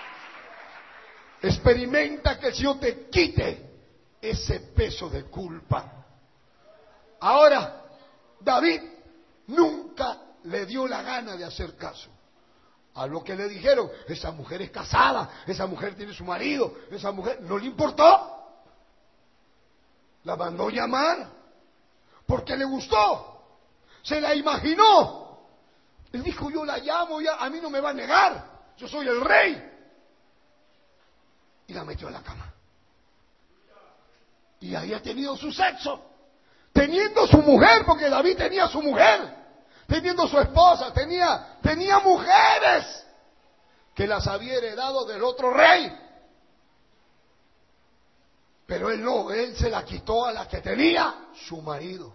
Experimenta que el Señor te quite ese peso de culpa. Ahora, David nunca le dio la gana de hacer caso a lo que le dijeron. Esa mujer es casada, esa mujer tiene su marido, esa mujer no le importó. La mandó llamar porque le gustó, se la imaginó. Él dijo, yo la llamo, ya, a mí no me va a negar, yo soy el rey. Y la metió en la cama. Y había tenido su sexo. Teniendo su mujer, porque David tenía su mujer, teniendo su esposa, tenía, tenía mujeres que las había heredado del otro rey. Pero él no, él se la quitó a la que tenía su marido.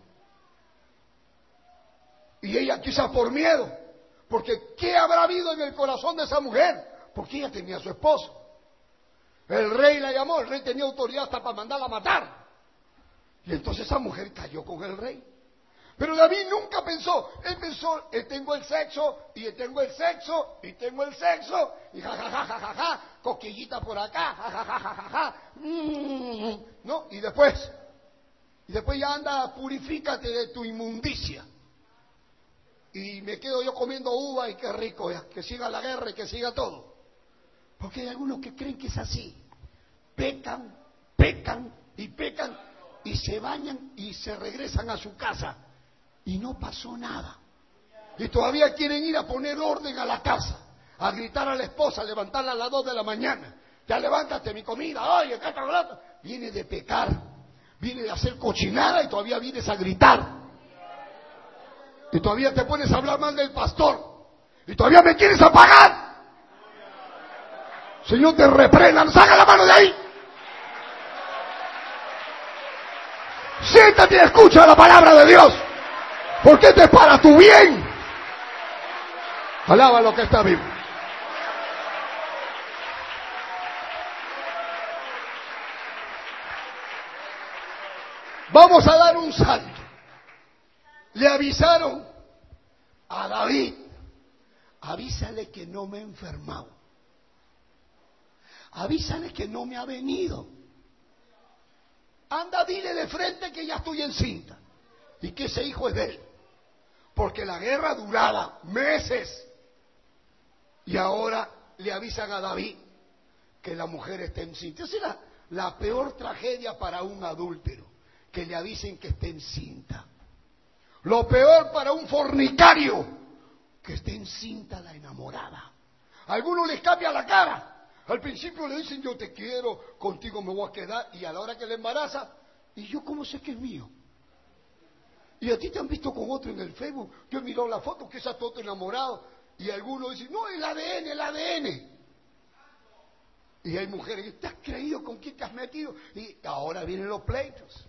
Y ella quizás por miedo, porque ¿qué habrá habido en el corazón de esa mujer? Porque ella tenía a su esposo. El rey la llamó, el rey tenía autoridad hasta para mandarla a matar. Y entonces esa mujer cayó con el rey. Pero David nunca pensó, él pensó, eh, tengo el sexo, y tengo el sexo, y tengo el sexo, y jajajajaja, ja, ja, ja, ja, coquillita por acá, jajajajaja, ja, ja, ja, ja, mm, no, y después, Y después ya anda, purifícate de tu inmundicia. Y me quedo yo comiendo uva y qué rico, ya, que siga la guerra y que siga todo. Porque hay algunos que creen que es así. Pecan, pecan y pecan y se bañan y se regresan a su casa. Y no pasó nada. Y todavía quieren ir a poner orden a la casa, a gritar a la esposa, a levantarla a las dos de la mañana. Ya levántate, mi comida, oye, ¿qué está hablando? Viene de pecar, viene de hacer cochinada y todavía vienes a gritar. Y todavía te pones a hablar mal del pastor. Y todavía me quieres apagar. Señor, te reprenda, saca la mano de ahí. Siéntate y escucha la palabra de Dios. Porque esto es para tu bien. Alaba lo que está vivo. Vamos a dar un salto. Le avisaron a David, avísale que no me he enfermado, avísale que no me ha venido, anda, dile de frente que ya estoy encinta y que ese hijo es de él, porque la guerra duraba meses y ahora le avisan a David que la mujer está encinta. Esa es la, la peor tragedia para un adúltero, que le avisen que está encinta. Lo peor para un fornicario, que esté encinta la enamorada. A algunos les cambia la cara. Al principio le dicen, yo te quiero, contigo me voy a quedar, y a la hora que le embaraza, ¿y yo cómo sé que es mío? Y a ti te han visto con otro en el Facebook. Yo he mirado la foto, que es a todo enamorado, y algunos dicen, no, el A D N, el A D N. Y hay mujeres que te has creído con quién te has metido, y ahora vienen los pleitos.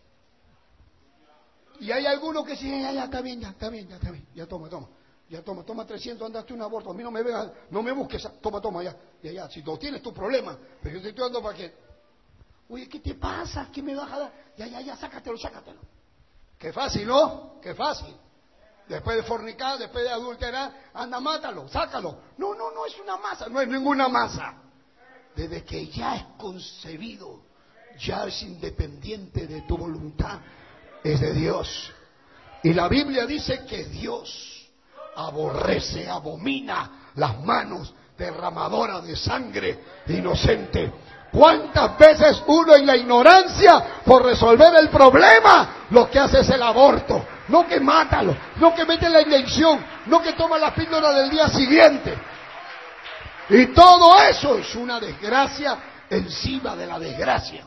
Y hay algunos que dicen, ya, ya, está bien, ya, está bien, ya, está bien, ya, toma, toma, ya, toma, toma trescientos, andaste un aborto, a mí no me veas, no me busques, toma, toma, ya, ya, ya, si no tienes tu problema, pero yo te estoy dando para que, oye, ¿qué te pasa? ¿Qué me vas a dar? Ya, ya, ya, sácatelo, sácatelo. Qué fácil, ¿no? Qué fácil. Después de fornicar, después de adulterar, anda, mátalo, sácalo. No, no, no es una masa, no es ninguna masa. Desde que ya es concebido, ya es independiente de tu voluntad. Es de Dios. Y la Biblia dice que Dios aborrece, abomina las manos derramadoras de sangre inocente. ¿Cuántas veces uno en la ignorancia por resolver el problema lo que hace es el aborto? No que mátalo, no que mete la inyección, no que toma la píldora del día siguiente. Y todo eso es una desgracia encima de la desgracia.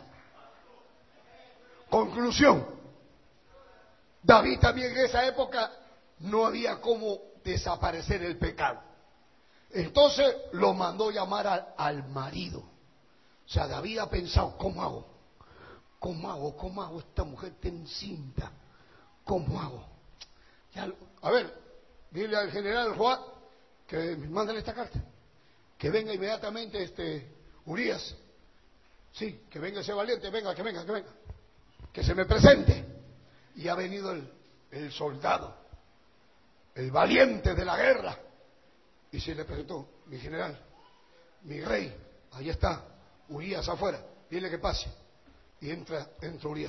Conclusión. David también en esa época no había cómo desaparecer el pecado. Entonces lo mandó llamar al, al marido. O sea, David ha pensado, ¿cómo hago? ¿Cómo hago? ¿Cómo hago? Esta mujer está encinta. ¿Cómo hago? Ya, a ver, dile al general Juan que me manden esta carta. Que venga inmediatamente este Urias. Sí, que venga ese valiente, venga, que venga, que venga. Que se me presente. Y ha venido el, el soldado, el valiente de la guerra. Y se le presentó, mi general, mi rey, ahí está, Urias afuera, dile que pase. Y entra, entra Urias.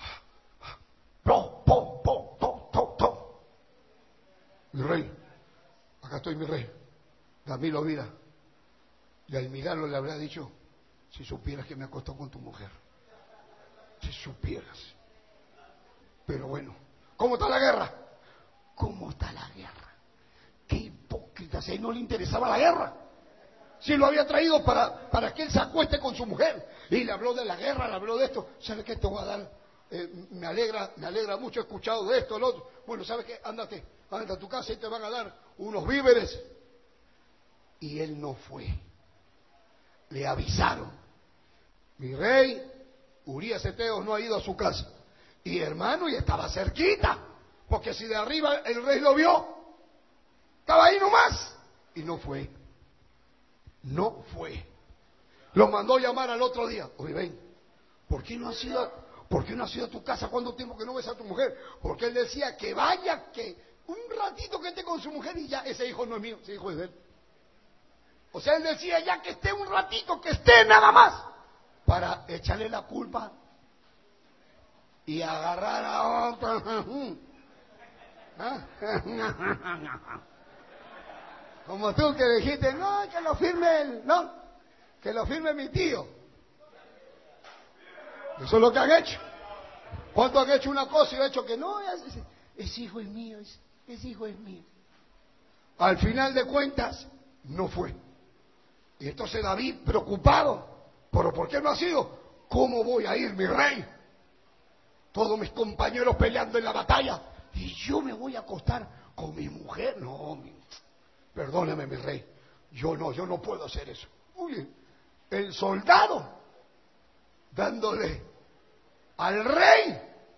Po, po, po, to, to, to. Mi rey, acá estoy, mi rey. David lo mira. Y al mirarlo le habrá dicho, si supieras que me acostó con tu mujer. Si supieras. Pero bueno, ¿cómo está la guerra? ¿Cómo está la guerra? Qué hipócrita, si a él no le interesaba la guerra. Si lo había traído para, para que él se acueste con su mujer. Y le habló de la guerra, le habló de esto. ¿Sabe qué te voy a dar? Eh, me alegra, me alegra mucho, he escuchado de esto, lo otro. Bueno, ¿sabes qué? Ándate, ándate a tu casa y te van a dar unos víveres. Y él no fue. Le avisaron. Mi rey, Urías Eteos, no ha ido a su casa. Y hermano, y estaba cerquita, porque si de arriba el rey lo vio, estaba ahí nomás, y no fue, no fue. Lo mandó llamar al otro día. Oye, ven, ¿por qué no has ido, por qué no has ido a tu casa? ¿Cuánto tiempo que no ves a tu mujer? Porque él decía que vaya, que un ratito que esté con su mujer y ya, ese hijo no es mío, ese hijo es de él. O sea, él decía ya que esté un ratito, que esté nada más, para echarle la culpa y agarrar a otro. ¿Ah? Como tú que dijiste, no, que lo firme él, no, que lo firme mi tío. Eso es lo que han hecho. ¿Cuánto han hecho una cosa y han hecho que no? Ese, ese hijo es mío, ese, ese hijo es mío. Al final de cuentas, no fue. Y entonces David, preocupado, ¿pero por qué no ha sido? ¿Cómo voy a ir, mi rey? Todos mis compañeros peleando en la batalla y yo me voy a acostar con mi mujer. No, mi, perdóneme, mi rey, yo no, yo no puedo hacer eso. Oye, el soldado dándole al rey,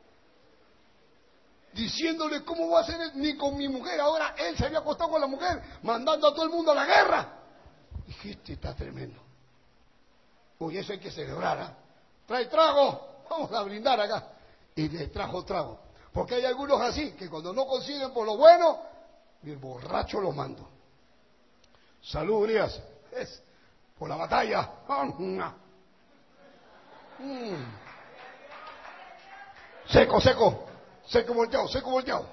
diciéndole cómo va a ser ni con mi mujer. Ahora él se había acostado con la mujer, mandando a todo el mundo a la guerra. Dije, este está tremendo. Oye, eso hay que celebrar, ¿eh? Trae trago, vamos a brindar acá. Y le trajo trago. Porque hay algunos así, que cuando no consiguen por lo bueno, el borracho lo mando. Salud, Urias. Es por la batalla. Mm. Seco, seco. Seco volteado, seco volteado.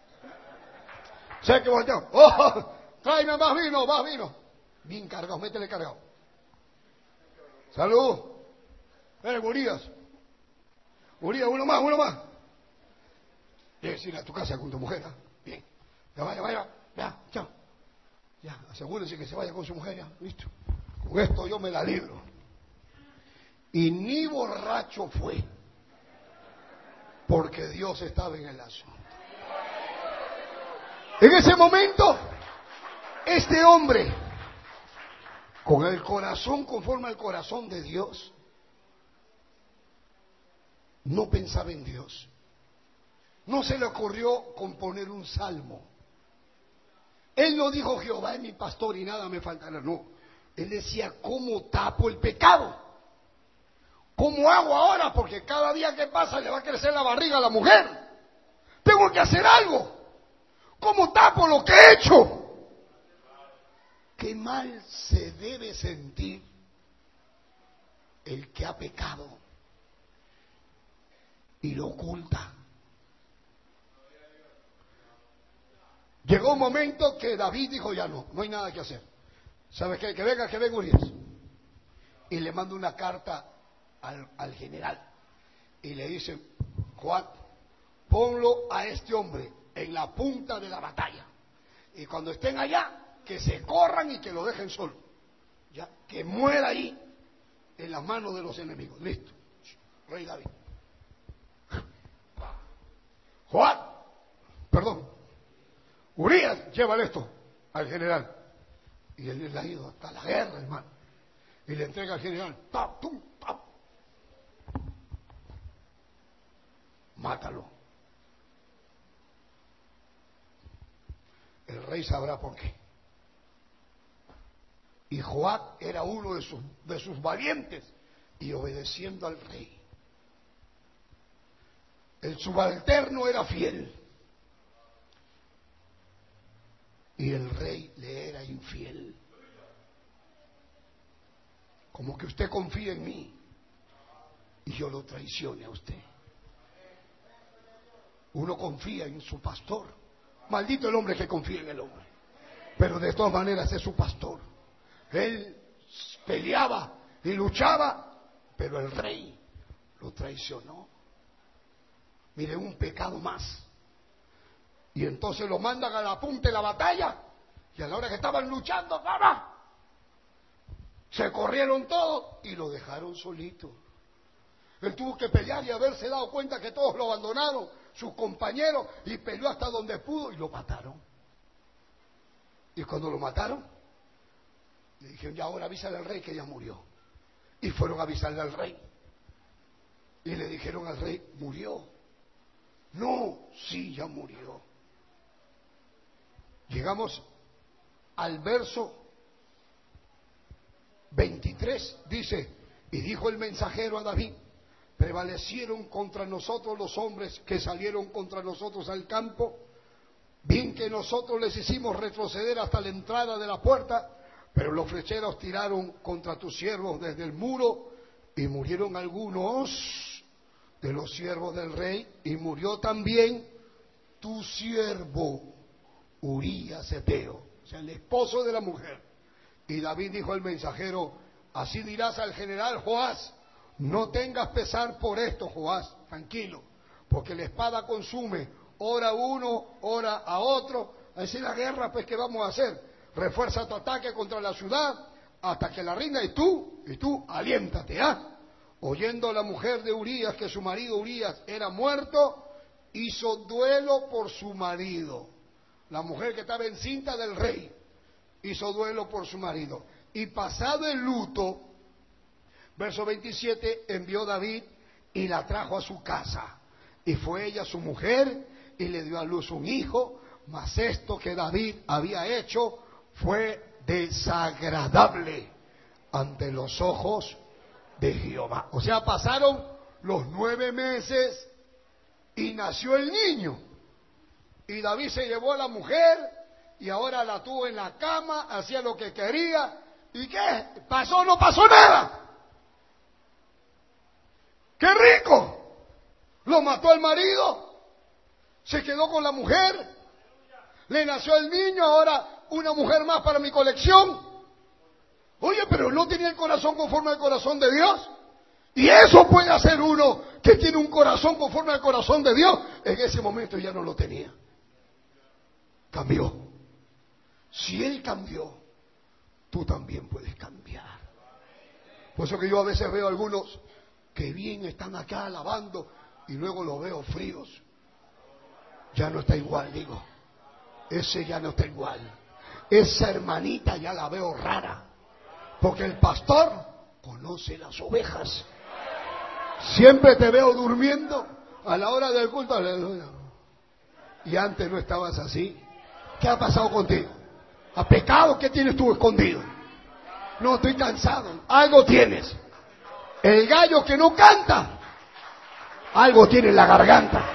Seco volteado. Oh, tráeme más vino, más vino. Bien cargado, métele cargado. Salud. Eh, Urias. Urias, uno más, uno más. Debes ir a tu casa con tu mujer, ¿eh? Bien. Ya vaya, vaya. Ya, chao. Ya, asegúrense que se vaya con su mujer, ya. Listo. Con esto yo me la libro. Y ni borracho fue. Porque Dios estaba en el asunto. En ese momento, este hombre, con el corazón conforme al corazón de Dios, no pensaba en Dios. No se le ocurrió componer un salmo. Él no dijo, Jehová es mi pastor y nada me faltará. No. Él decía, ¿cómo tapo el pecado? ¿Cómo hago ahora? Porque cada día que pasa le va a crecer la barriga a la mujer. Tengo que hacer algo. ¿Cómo tapo lo que he hecho? Qué mal se debe sentir el que ha pecado y lo oculta. Llegó un momento que David dijo, ya no, no hay nada que hacer. ¿Sabes qué? Que venga, que venga Urias. Y le manda una carta al, al general. Y le dice, Juan, ponlo a este hombre en la punta de la batalla. Y cuando estén allá, que se corran y que lo dejen solo. Ya, que muera ahí en las manos de los enemigos. Listo. Rey David. Juan, perdón. Urias, llévale esto al general. Y él le ha ido hasta la guerra, hermano. Y le entrega al general. ¡Tap, tum, tap! Mátalo. El rey sabrá por qué. Y Joab era uno de sus, de sus valientes y obedeciendo al rey. El subalterno era fiel. Y el rey le era infiel. Como que usted confía en mí y yo lo traicione a usted. Uno confía en su pastor. Maldito el hombre que confía en el hombre. Pero de todas maneras es su pastor. Él peleaba y luchaba, pero el rey lo traicionó. Mire, un pecado más. Y entonces lo mandan a la punta de la batalla. Y a la hora que estaban luchando, ¡vamos! Se corrieron todos y lo dejaron solito. Él tuvo que pelear y haberse dado cuenta que todos lo abandonaron, sus compañeros, y peleó hasta donde pudo y lo mataron. Y cuando lo mataron, le dijeron, ya ahora avísale al rey que ya murió. Y fueron a avisarle al rey. Y le dijeron al rey, murió. No, sí, ya murió. Llegamos al verso veintitrés, dice, y dijo el mensajero a David, prevalecieron contra nosotros los hombres que salieron contra nosotros al campo, bien que nosotros les hicimos retroceder hasta la entrada de la puerta, pero los flecheros tiraron contra tus siervos desde el muro y murieron algunos de los siervos del rey, y murió también tu siervo Urías Eteo, o sea, el esposo de la mujer. Y David dijo al mensajero: así dirás al general Joás, no tengas pesar por esto, Joás, tranquilo, porque la espada consume, ora a uno, ora a otro. Así la guerra, pues, ¿qué vamos a hacer? Refuerza tu ataque contra la ciudad hasta que la rinda, y tú, y tú, aliéntate, ¿ah? Oyendo la mujer de Urías que su marido Urías era muerto, hizo duelo por su marido. La mujer que estaba encinta del rey hizo duelo por su marido. Y pasado el luto, verso veintisiete, envió David y la trajo a su casa. Y fue ella su mujer y le dio a luz un hijo. Mas esto que David había hecho fue desagradable ante los ojos de Jehová. O sea, pasaron los nueve meses y nació el niño. Y David se llevó a la mujer y ahora la tuvo en la cama, hacía lo que quería. ¿Y qué? ¿Pasó? No pasó nada. ¡Qué rico! Lo mató el marido, se quedó con la mujer, le nació el niño, ahora una mujer más para mi colección. Oye, pero no tenía el corazón conforme al corazón de Dios. Y eso puede hacer uno que tiene un corazón conforme al corazón de Dios. En ese momento ya no lo tenía. Cambió. Si Él cambió, tú también puedes cambiar. Por eso que yo a veces veo a algunos que bien están acá alabando y luego los veo fríos. Ya no está igual, digo. Ese ya no está igual. Esa hermanita ya la veo rara. Porque el pastor conoce las ovejas. Siempre te veo durmiendo a la hora del culto. Aleluya. Y antes no estabas así. ¿Qué ha pasado contigo? ¿A pecado? ¿Qué tienes tú escondido? No, estoy cansado. Algo tienes. El gallo que no canta, algo tiene en la garganta.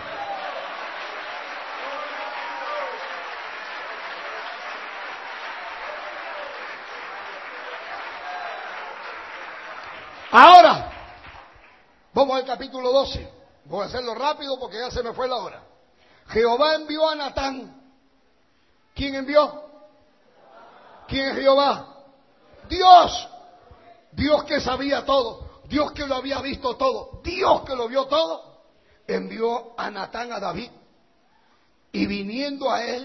Ahora, vamos al capítulo doce. Voy a hacerlo rápido porque ya se me fue la hora. Jehová envió a Natán. ¿Quién envió? ¿Quién es Jehová? Dios. Dios que sabía todo. Dios que lo había visto todo. Dios que lo vio todo. Envió a Natán a David. Y viniendo a él,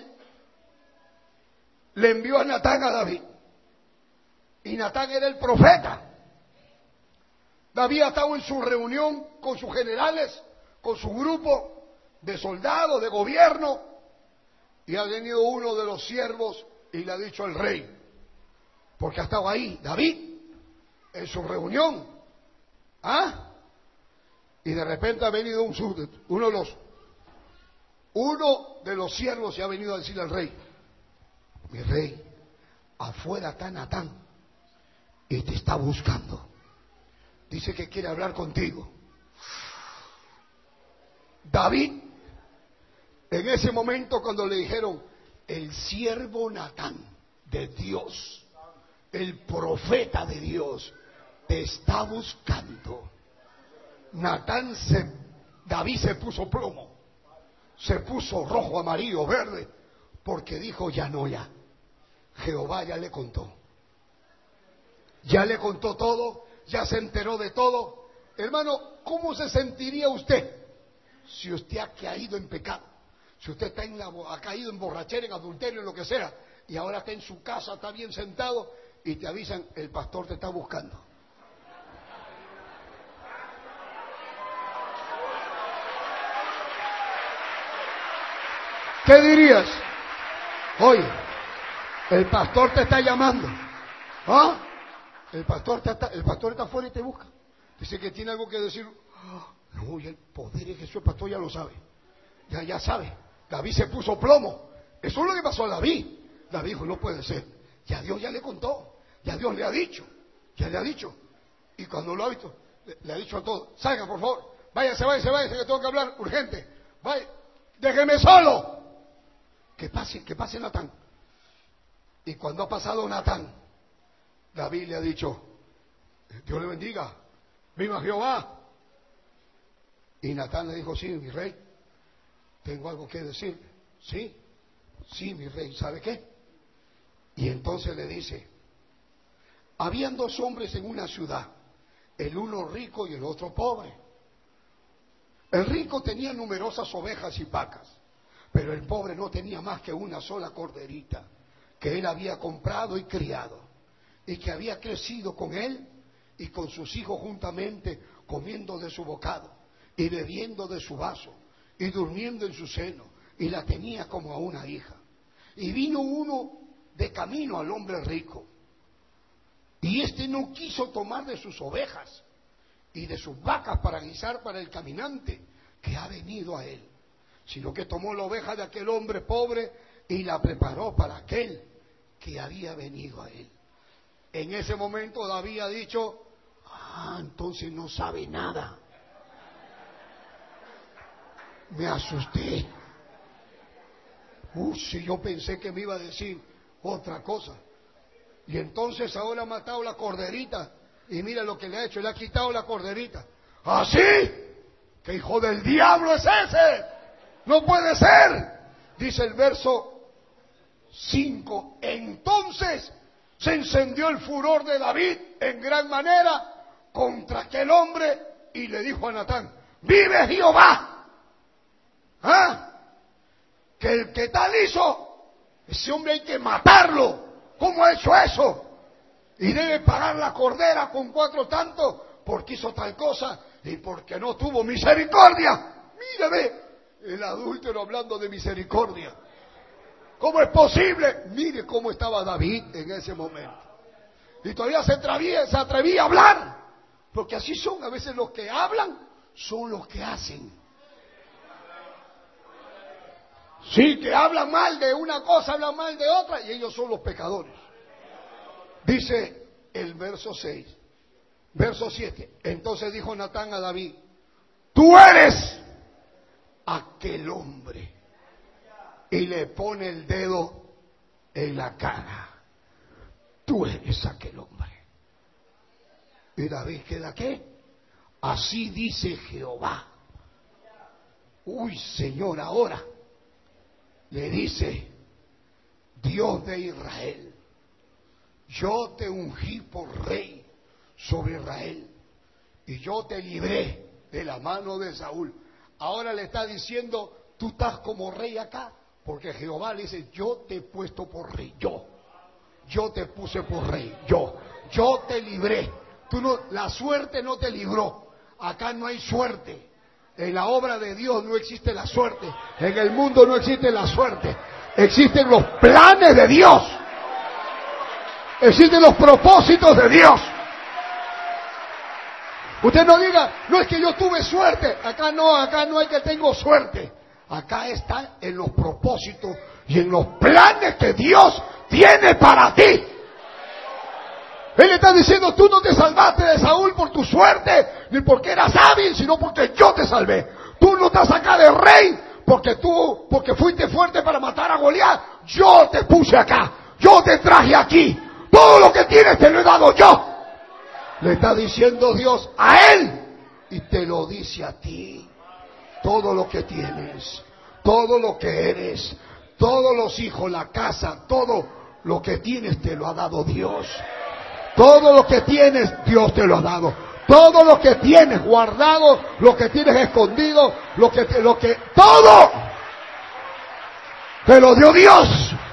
le envió a Natán a David. Y Natán era el profeta. David ha estado en su reunión con sus generales, con su grupo de soldados, de gobierno, y ha venido uno de los siervos y le ha dicho al rey, porque ha estado ahí David en su reunión, ¿ah? Y de repente ha venido un súbdito, uno de los uno de los siervos y ha venido a decirle al rey: mi rey, afuera está Natán y te está buscando. Dice que quiere hablar contigo. David, en ese momento cuando le dijeron, el siervo Natán de Dios, el profeta de Dios, te está buscando. Natán se, David se puso plomo, se puso rojo, amarillo, verde, porque dijo, ya no, ya. Jehová ya le contó. Ya le contó todo. Ya se enteró de todo. Hermano, ¿cómo se sentiría usted si usted ha caído en pecado? Si usted está en la, ha caído en borrachera, en adulterio, en lo que sea, y ahora está en su casa, está bien sentado, y te avisan, el pastor te está buscando. ¿Qué dirías? Oye, el pastor te está llamando. ¿Ah? El pastor está, el pastor está afuera y te busca. Dice que tiene algo que decir. Oh, no, y el poder de Jesús, el pastor ya lo sabe. Ya, ya sabe. David se puso plomo. Eso es lo que pasó a David. David dijo, no puede ser. Ya Dios ya le contó. Ya Dios le ha dicho. Ya le ha dicho. Y cuando lo ha visto, le, le ha dicho a todos, salgan por favor. Váyanse, váyanse, váyanse, que tengo que hablar urgente. Vaya, déjeme solo. Que pase, que pase Natán. Y cuando ha pasado Natán, David le ha dicho, Dios le bendiga, viva Jehová. Y Natán le dijo, sí, mi rey, tengo algo que decir. Sí, sí, mi rey, ¿sabe qué? Y entonces le dice, habían dos hombres en una ciudad, el uno rico y el otro pobre. El rico tenía numerosas ovejas y vacas, pero el pobre no tenía más que una sola corderita que él había comprado y criado, y que había crecido con él y con sus hijos juntamente, comiendo de su bocado y bebiendo de su vaso y durmiendo en su seno, y la tenía como a una hija. Y vino uno de camino al hombre rico, y éste no quiso tomar de sus ovejas y de sus vacas para guisar para el caminante que ha venido a él, sino que tomó la oveja de aquel hombre pobre y la preparó para aquel que había venido a él. En ese momento David ha dicho, ah, entonces no sabe nada. Me asusté. Uy, si yo pensé que me iba a decir otra cosa. Y entonces ahora ha matado la corderita. Y mira lo que le ha hecho, le ha quitado la corderita. ¿Así? ¿Qué hijo del diablo es ese? No puede ser. Dice el verso cinco. Entonces se encendió el furor de David en gran manera contra aquel hombre y le dijo a Natán, vive Jehová, ¿ah? Que el que tal hizo, ese hombre hay que matarlo. ¿Cómo ha hecho eso? Y debe pagar la cordera con cuatro tantos porque hizo tal cosa y porque no tuvo misericordia. Mírame, el adúltero hablando de misericordia. ¿Cómo es posible? Mire cómo estaba David en ese momento. Y todavía se atrevía, se atrevía a hablar. Porque así son, a veces los que hablan son los que hacen. Sí, que hablan mal de una cosa, hablan mal de otra, y ellos son los pecadores. Dice el verso seis, verso siete. Entonces dijo Natán a David, tú eres aquel hombre. Y le pone el dedo en la cara. Tú eres aquel hombre. Y David queda, ¿qué? Así dice Jehová. Uy, Señor, ahora le dice, Dios de Israel, yo te ungí por rey sobre Israel y yo te libré de la mano de Saúl. Ahora le está diciendo, tú estás como rey acá, porque Jehová le dice, yo te he puesto por rey, yo, yo te puse por rey, yo, yo te libré. Tú no, la suerte no te libró, acá no hay suerte. En la obra de Dios no existe la suerte. En el mundo no existe la suerte. Existen los planes de Dios. Existen los propósitos de Dios. Usted no diga, no es que yo tuve suerte. Acá no, acá no hay que tengo suerte. Acá está en los propósitos y en los planes que Dios tiene para ti. Él está diciendo, tú no te salvaste de Saúl por tu suerte, ni porque eras hábil, sino porque yo te salvé. Tú no estás acá de rey, porque tú, porque fuiste fuerte para matar a Goliat. Yo te puse acá, yo te traje aquí. Todo lo que tienes te lo he dado yo. Le está diciendo Dios a él, y te lo dice a ti. Todo lo que tienes, todo lo que eres, todos los hijos, la casa, todo lo que tienes te lo ha dado Dios. Todo lo que tienes, Dios te lo ha dado. Todo lo que tienes guardado, lo que tienes escondido, lo que, lo que, todo te lo dio Dios.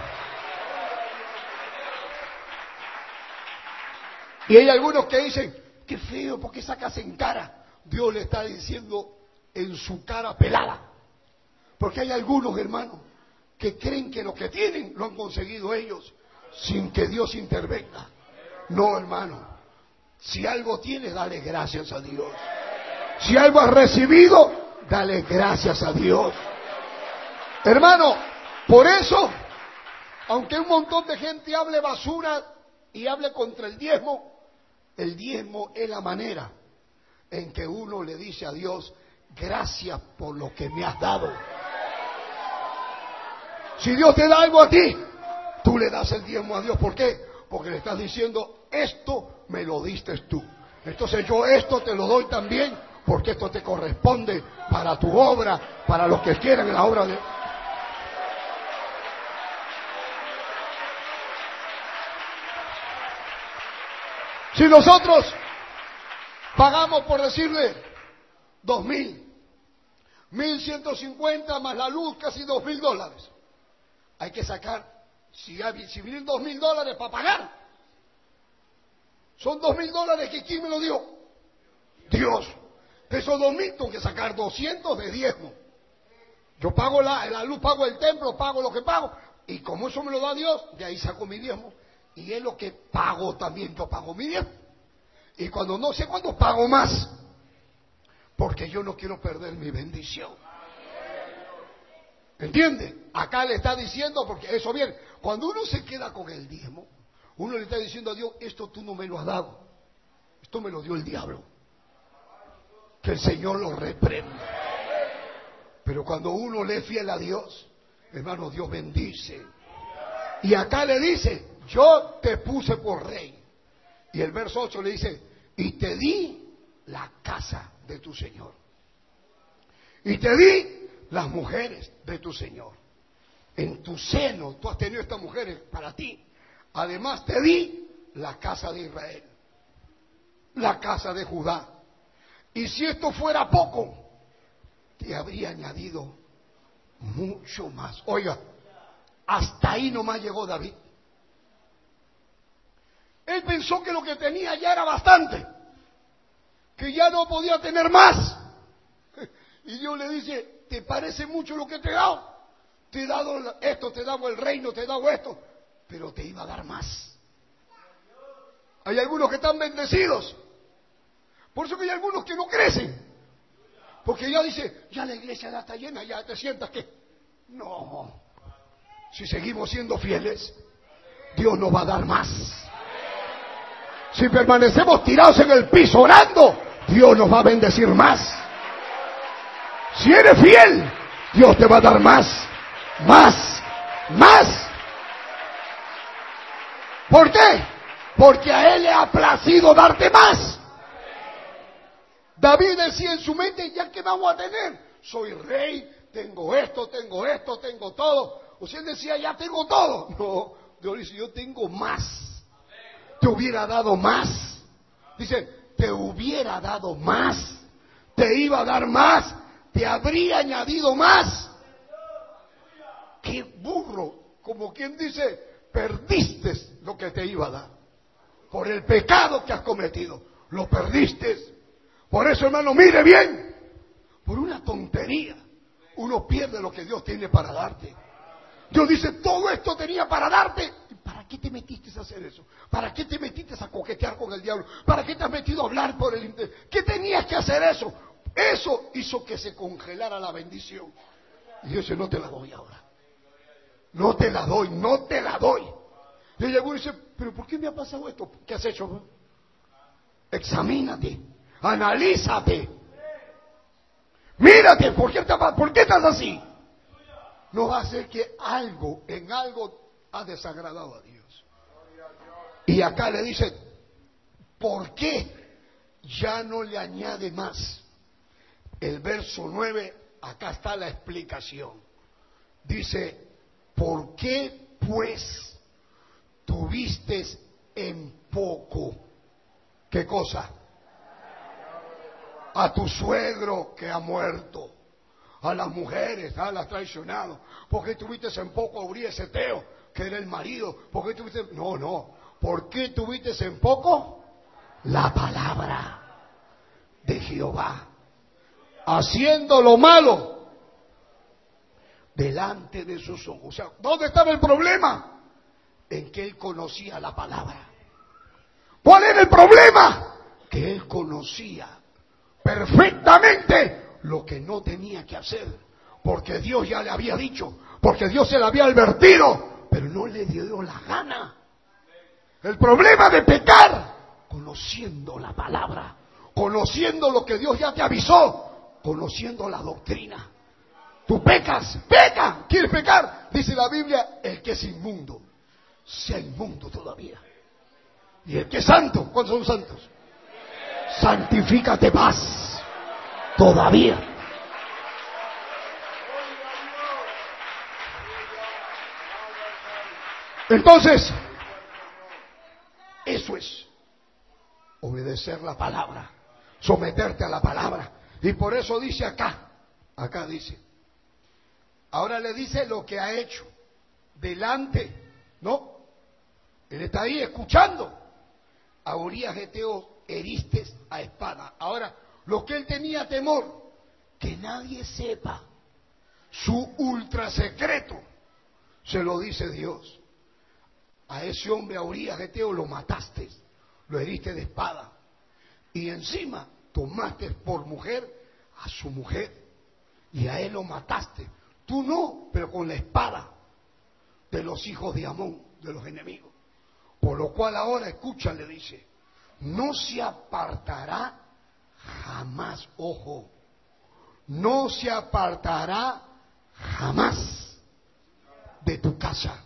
Y hay algunos que dicen, qué feo, ¿por qué sacas en cara? Dios le está diciendo en su cara pelada. Porque hay algunos, hermanos, que creen que lo que tienen lo han conseguido ellos sin que Dios intervenga. No, hermano, si algo tienes, dale gracias a Dios. Si algo has recibido, dale gracias a Dios. Hermano, por eso, aunque un montón de gente hable basura y hable contra el diezmo, el diezmo es la manera en que uno le dice a Dios, gracias por lo que me has dado. Si Dios te da algo a ti, tú le das el diezmo a Dios. ¿Por qué? Porque le estás diciendo, esto me lo diste tú. Entonces yo esto te lo doy también porque esto te corresponde para tu obra, para los que quieran la obra de... Si nosotros pagamos, por decirle, dos mil, mil ciento cincuenta más la luz, casi dos mil dólares, hay que sacar, si, hay, si vienen dos mil dólares para pagar, son dos mil dólares que ¿quién me lo dio? Dios. De esos dos mil tengo que sacar doscientos de diezmo. Yo pago la, la luz, pago el templo, pago lo que pago, y como eso me lo da Dios, de ahí saco mi diezmo. Y es lo que pago también, yo pago mi diezmo. Y cuando no sé cuándo pago más, porque yo no quiero perder mi bendición. ¿Entiende? Acá le está diciendo, porque eso viene, cuando uno se queda con el diezmo, uno le está diciendo a Dios, esto tú no me lo has dado, esto me lo dio el diablo. Que el Señor lo reprenda. Pero cuando uno le es fiel a Dios, hermano, Dios bendice. Y acá le dice, yo te puse por rey. Y el verso ocho le dice, y te di la casa de tu Señor. Y te di las mujeres de tu Señor. En tu seno tú has tenido estas mujeres para ti. Además te di la casa de Israel, la casa de Judá. Y si esto fuera poco, te habría añadido mucho más. Oiga, hasta ahí nomás llegó David. Él pensó que lo que tenía ya era bastante, que ya no podía tener más. Y Dios le dice, ¿te parece mucho lo que te he dado? Te he dado esto, te he dado el reino, te he dado esto, pero te iba a dar más. Hay algunos que están bendecidos. Por eso que hay algunos que no crecen. Porque ya dice, ya la iglesia ya está llena, ya te sientas que... No. Si seguimos siendo fieles, Dios nos va a dar más. Si permanecemos tirados en el piso orando, Dios nos va a bendecir más. Si eres fiel, Dios te va a dar más, más, más. ¿Por qué? Porque a Él le ha placido darte más. David decía en su mente, ¿ya qué vamos a tener? Soy rey, tengo esto, tengo esto, tengo todo. Usted decía, ya tengo todo. No, Dios dice, yo tengo más. Te hubiera dado más. Dice, te hubiera dado más. Te iba a dar más. Te habría añadido más. Qué burro. Como quien dice, perdiste lo que te iba a dar. Por el pecado que has cometido. Lo perdiste. Por eso, hermano, mire bien. Por una tontería, uno pierde lo que Dios tiene para darte. Dios dice, todo esto tenía para darte. ¿Para qué te metiste a hacer eso? ¿Para qué te metiste a coquetear con el diablo? ¿Para qué te has metido a hablar por el internet? ¿Qué tenías que hacer eso? Eso hizo que se congelara la bendición. Y Dios dice, no te la doy ahora. No te la doy, no te la doy. Y el dice, pero ¿por qué me ha pasado esto? ¿Qué has hecho? Examínate, analízate. Mírate, ¿por qué, te, ¿por qué estás así? No va a ser que algo, en algo ha desagradado a Dios. Y acá le dice, ¿por qué ya no le añade más? El verso nueve, acá está la explicación. Dice, ¿por qué pues tuviste en poco? ¿Qué cosa? A tu suegro que ha muerto. A las mujeres, ah, las traicionado. ¿Por qué tuviste en poco a Urías Eteo, que era el marido? ¿Por qué tuviste? No, no. ¿Por qué tuviste en poco? La palabra de Jehová. Haciendo lo malo delante de sus ojos. O sea, ¿dónde estaba el problema? En que él conocía la palabra. ¿Cuál era el problema? Que él conocía perfectamente lo que no tenía que hacer, porque Dios ya le había dicho, porque Dios se le había advertido, pero no le dio la gana. El problema de pecar, conociendo la palabra, conociendo lo que Dios ya te avisó, conociendo la doctrina. Tú pecas, peca, ¿quieres pecar? Dice la Biblia, el que es inmundo, sea inmundo todavía. Y el que es santo, ¿cuántos son santos? Santifícate más. todavía. Entonces, eso es obedecer la palabra, someterte a la palabra. Y por eso dice acá, acá dice, ahora le dice lo que ha hecho delante, ¿no? Él está ahí escuchando. A Urías Geteo heriste a espada. Ahora, lo que él tenía temor, que nadie sepa su ultra secreto, se lo dice Dios. A ese hombre, a Urías Geteo, lo mataste, lo heriste de espada. Y encima tomaste por mujer a su mujer. Y a él lo mataste. Tú no, pero con la espada de los hijos de Amón, de los enemigos. Por lo cual ahora, escucha, le dice, no se apartará jamás, ojo, no se apartará jamás de tu casa,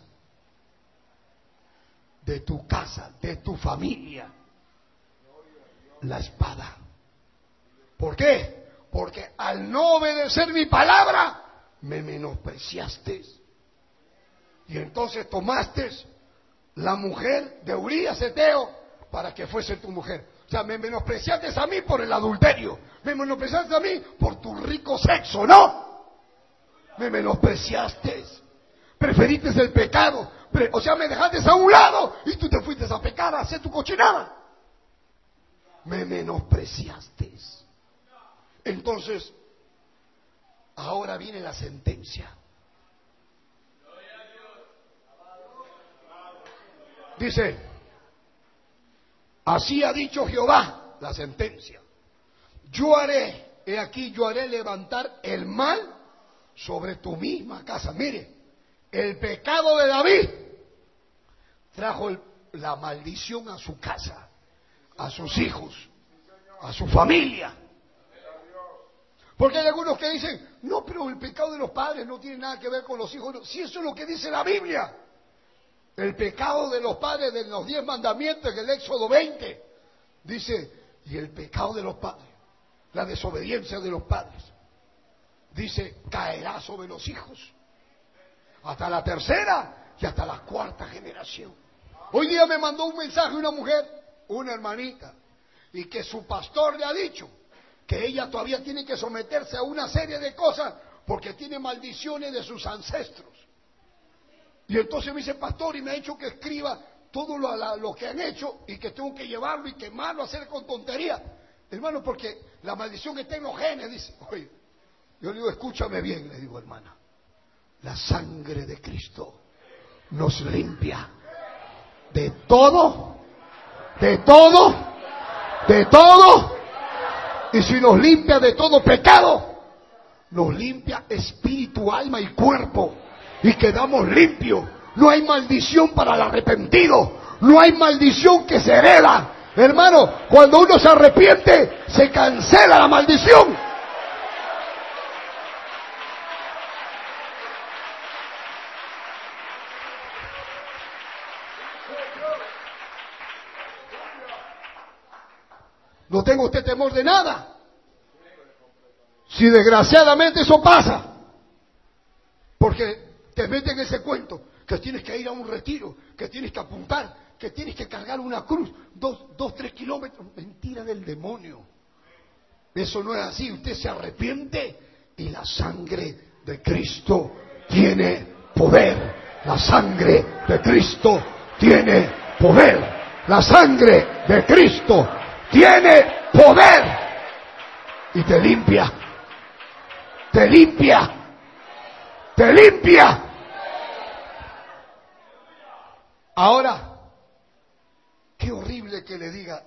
de tu casa, de tu familia, la espada. ¿Por qué? Porque al no obedecer mi palabra, me menospreciaste. Y entonces tomaste la mujer de Urías Geteo para que fuese tu mujer. O sea, me menospreciaste a mí por el adulterio. Me menospreciaste a mí por tu rico sexo, ¿no? Me menospreciaste. Preferiste el pecado. O sea, me dejaste a un lado y tú te fuiste a pecar, a hacer tu cochinada. Me menospreciaste. Entonces, ahora viene la sentencia. Dice, así ha dicho Jehová, la sentencia. Yo haré, he aquí, yo haré levantar el mal sobre tu misma casa. Mire, el pecado de David trajo el, la maldición a su casa, a sus hijos, a su familia. Porque hay algunos que dicen, no, pero el pecado de los padres no tiene nada que ver con los hijos. Si eso es lo que dice la Biblia. El pecado de los padres de los diez mandamientos en el Éxodo veinte. Dice, y el pecado de los padres, la desobediencia de los padres, dice, caerá sobre los hijos. Hasta la tercera y hasta la cuarta generación. Hoy día me mandó un mensaje una mujer, una hermanita, y que su pastor le ha dicho que ella todavía tiene que someterse a una serie de cosas porque tiene maldiciones de sus ancestros. Y entonces me dice, pastor, y me ha dicho que escriba todo lo, la, lo que han hecho y que tengo que llevarlo y quemarlo, hacer con tontería. Hermano, porque la maldición está en los genes, dice. Oye, yo le digo, escúchame bien, le digo, hermana. La sangre de Cristo nos limpia de todo, de todo, de todo. Y si nos limpia de todo pecado, nos limpia espíritu, alma y cuerpo. Y quedamos limpios. No hay maldición para el arrepentido. No hay maldición que se hereda. Hermano, cuando uno se arrepiente, se cancela la maldición. No tenga usted temor de nada. Si desgraciadamente eso pasa, porque te meten ese cuento, que tienes que ir a un retiro, que tienes que apuntar, que tienes que cargar una cruz, dos, dos, tres kilómetros. Mentira del demonio. Eso no es así. Usted se arrepiente y la sangre de Cristo tiene poder. La sangre de Cristo tiene poder. La sangre de Cristo tiene poder. Y te limpia. Te limpia. Te limpia. Ahora, qué horrible que le diga,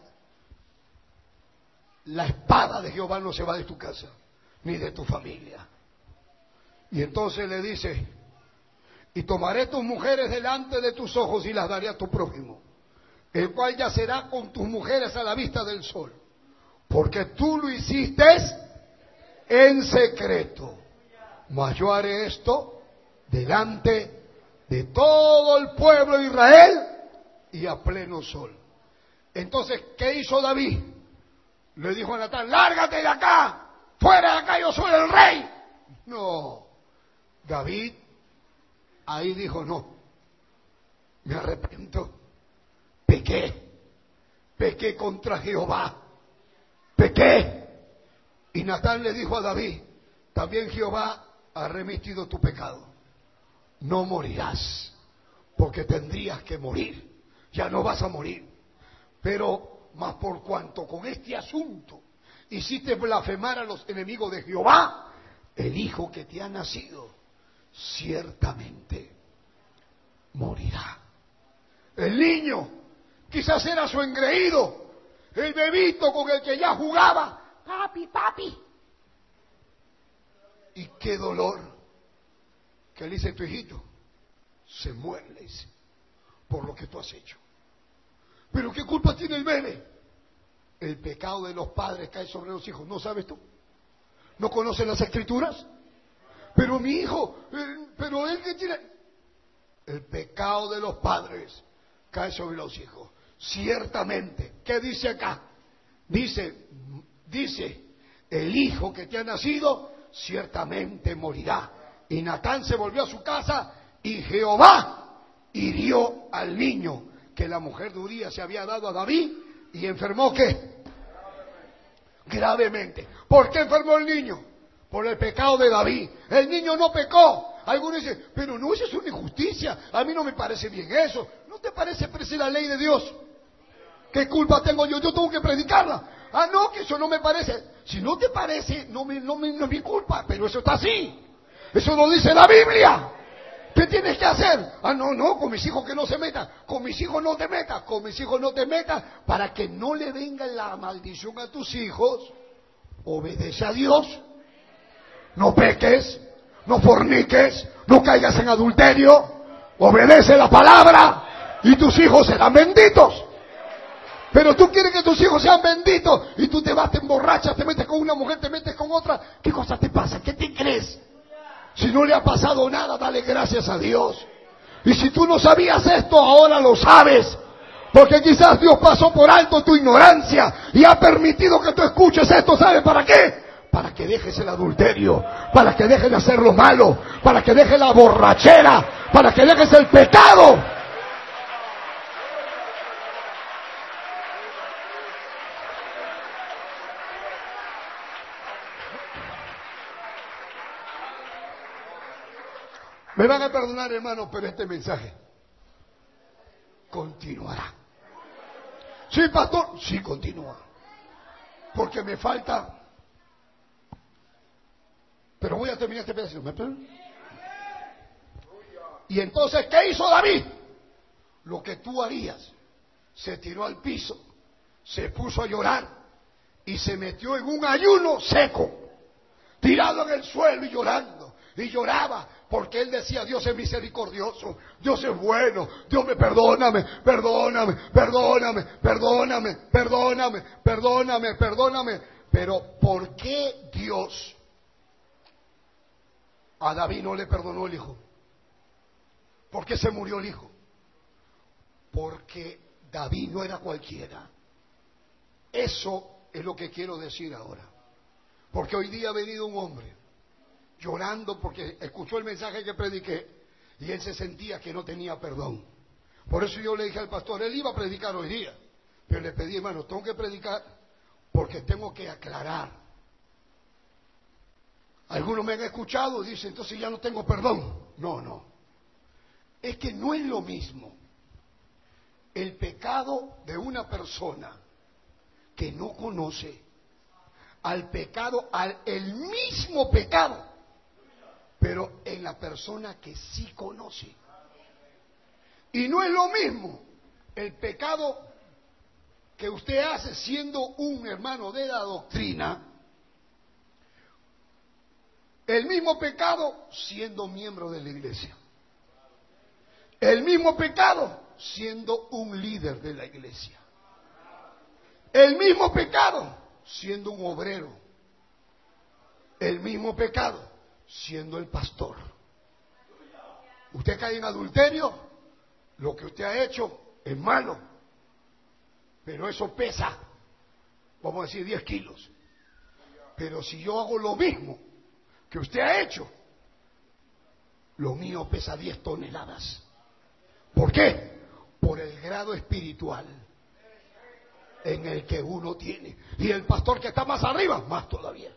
la espada de Jehová no se va de tu casa, ni de tu familia. Y entonces le dice, y tomaré tus mujeres delante de tus ojos y las daré a tu prójimo, el cual yacerá con tus mujeres a la vista del sol, porque tú lo hiciste en secreto. Mas yo haré esto delante de todo el pueblo de Israel y a pleno sol. Entonces, ¿qué hizo David? Le dijo a Natán, lárgate de acá, fuera de acá, yo soy el rey. No, David ahí dijo, no, me arrepiento, pequé, pequé contra Jehová, pequé. Y Natán le dijo a David, también Jehová ha remitido tu pecado, no morirás, porque tendrías que morir, ya no vas a morir, pero más por cuanto con este asunto hiciste blasfemar a los enemigos de Jehová, el hijo que te ha nacido ciertamente morirá. El niño quizás era su engreído, el bebito con el que ya jugaba, papi, papi. Y qué dolor que le dice tu hijito, se muere, le dice, por lo que tú has hecho. Pero ¿qué culpa tiene el bebé? El pecado de los padres cae sobre los hijos, ¿no sabes tú? ¿No conocen las escrituras? Pero mi hijo, eh, pero él que tiene... El pecado de los padres cae sobre los hijos. Ciertamente, ¿qué dice acá? Dice, dice, el hijo que te ha nacido, ciertamente morirá. Y Natán se volvió a su casa y Jehová hirió al niño que la mujer de Urías se había dado a David y enfermó ¿qué? Gravemente. ¿Por qué enfermó el niño? Por el pecado de David. El niño no pecó. Algunos dicen, pero no, eso es una injusticia. A mí no me parece bien eso. ¿No te parece presa la ley de Dios? ¿Qué culpa tengo yo? Yo tengo que predicarla. Ah, no, que eso no me parece. Si no te parece, no, me, no, me, no es mi culpa. Pero eso está así. Eso lo dice la Biblia. ¿Qué tienes que hacer? Ah, no, no, con mis hijos que no se metan. Con mis hijos no te metas. Con mis hijos no te metas. Para que no le venga la maldición a tus hijos. Obedece a Dios. No peques. No forniques. No caigas en adulterio. Obedece la palabra. Y tus hijos serán benditos. Pero tú quieres que tus hijos sean benditos. Y tú te vas, te emborrachas, te metes con una mujer, te metes con otra. ¿Qué cosa te pasa? ¿Qué te crees? Si no le ha pasado nada, dale gracias a Dios. Y si tú no sabías esto, ahora lo sabes. Porque quizás Dios pasó por alto tu ignorancia y ha permitido que tú escuches esto. ¿Sabes para qué? Para que dejes el adulterio, para que dejes de hacer lo malo, para que dejes la borrachera, para que dejes el pecado. Me van a perdonar, hermanos, pero este mensaje continuará. Sí, pastor, sí continúa. Porque me falta... Pero voy a terminar este pedazo. ¿Me perdonan? Y entonces, ¿qué hizo David? Lo que tú harías. Se tiró al piso, se puso a llorar y se metió en un ayuno seco, tirado en el suelo y llorando. Y lloraba porque él decía, Dios es misericordioso, Dios es bueno, Dios me perdóname, perdóname, perdóname, perdóname, perdóname, perdóname, perdóname. Pero ¿por qué Dios a David no le perdonó el hijo? ¿Por qué se murió el hijo? Porque David no era cualquiera. Eso es lo que quiero decir ahora. Porque hoy día ha venido un hombre llorando porque escuchó el mensaje que prediqué y él se sentía que no tenía perdón. Por eso yo le dije al pastor, él iba a predicar hoy día, pero le pedí, hermano, tengo que predicar porque tengo que aclarar. Algunos me han escuchado y dicen, entonces ya no tengo perdón. No, no. Es que no es lo mismo el pecado de una persona que no conoce al pecado, al el mismo pecado, pero en la persona que sí conoce. Y no es lo mismo el pecado que usted hace siendo un hermano de la doctrina, el mismo pecado siendo miembro de la iglesia, el mismo pecado siendo un líder de la iglesia, el mismo pecado siendo un obrero, el mismo pecado siendo el pastor. Usted cae en adulterio, lo que usted ha hecho es malo, pero eso pesa, vamos a decir, diez kilos. Pero si yo hago lo mismo que usted ha hecho, lo mío pesa diez toneladas. ¿Por qué? Por el grado espiritual en el que uno tiene. Y el pastor que está más arriba, más todavía.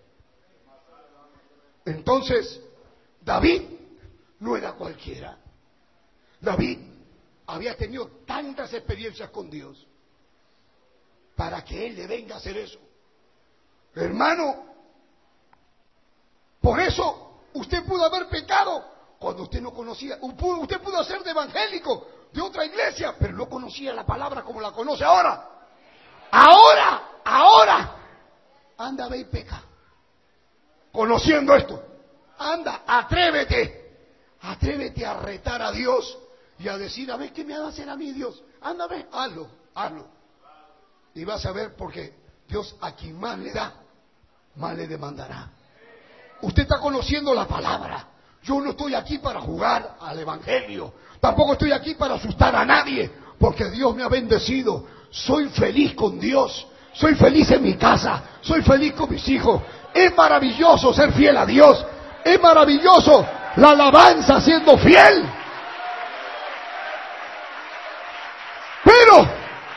Entonces, David no era cualquiera. David había tenido tantas experiencias con Dios para que él le venga a hacer eso. Hermano, por eso usted pudo haber pecado cuando usted no conocía. Usted pudo ser de evangélico, de otra iglesia, pero no conocía la palabra como la conoce ahora. Ahora, ahora, anda, ve y peca. Conociendo esto, anda, atrévete, atrévete a retar a Dios y a decir, a ver, ¿qué me va a hacer a mí Dios? Anda, ve, hazlo, hazlo. Y vas a ver, porque Dios a quien más le da, más le demandará. Usted está conociendo la palabra. Yo no estoy aquí para jugar al evangelio. Tampoco estoy aquí para asustar a nadie, porque Dios me ha bendecido. Soy feliz con Dios. Soy feliz en mi casa. Soy feliz con mis hijos. Es maravilloso ser fiel a Dios. Es maravilloso la alabanza siendo fiel. Pero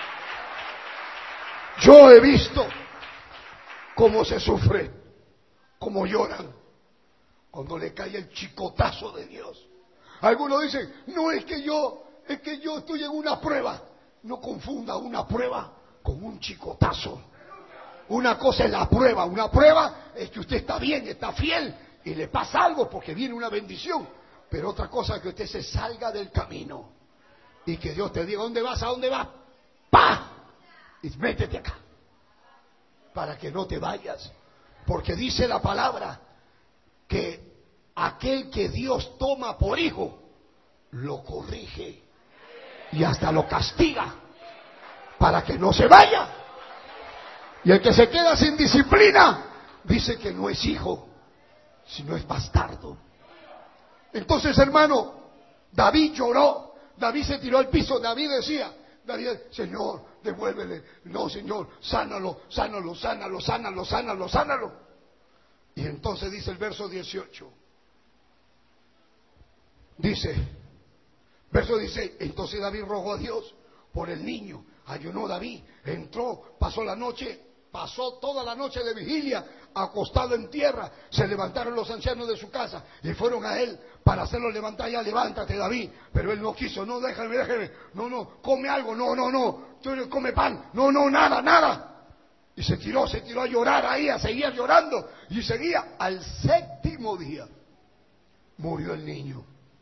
yo he visto cómo se sufre, cómo lloran cuando le cae el chicotazo de Dios. Algunos dicen, no es que yo, es que yo estoy en una prueba. No confunda una prueba con un chicotazo. Una cosa es la prueba, una prueba es que usted está bien, está fiel y le pasa algo porque viene una bendición. Pero otra cosa es que usted se salga del camino y que Dios te diga, ¿dónde vas? ¿A dónde vas? ¡Pah! Y métete acá para que no te vayas. Porque dice la palabra que aquel que Dios toma por hijo lo corrige y hasta lo castiga para que no se vaya. Y el que se queda sin disciplina dice que no es hijo, sino es bastardo. Entonces, hermano, David lloró, David se tiró al piso, David decía, David, Señor, devuélvele, no, Señor, sánalo, sánalo, sánalo, sánalo, sánalo, sánalo. Y entonces dice el verso dieciocho, dice, verso dieciséis, entonces David rogó a Dios por el niño, ayunó David, entró, pasó la noche, pasó toda la noche de vigilia, acostado en tierra. Se levantaron los ancianos de su casa y fueron a él para hacerlo levantar. Ya, levántate, David. Pero él no quiso, no, déjame, déjame, no, no, come algo, no, no, no, tú come pan, no, no, nada, nada. Y se tiró, se tiró a llorar ahí, a seguir llorando, y seguía. Al séptimo día murió el niño.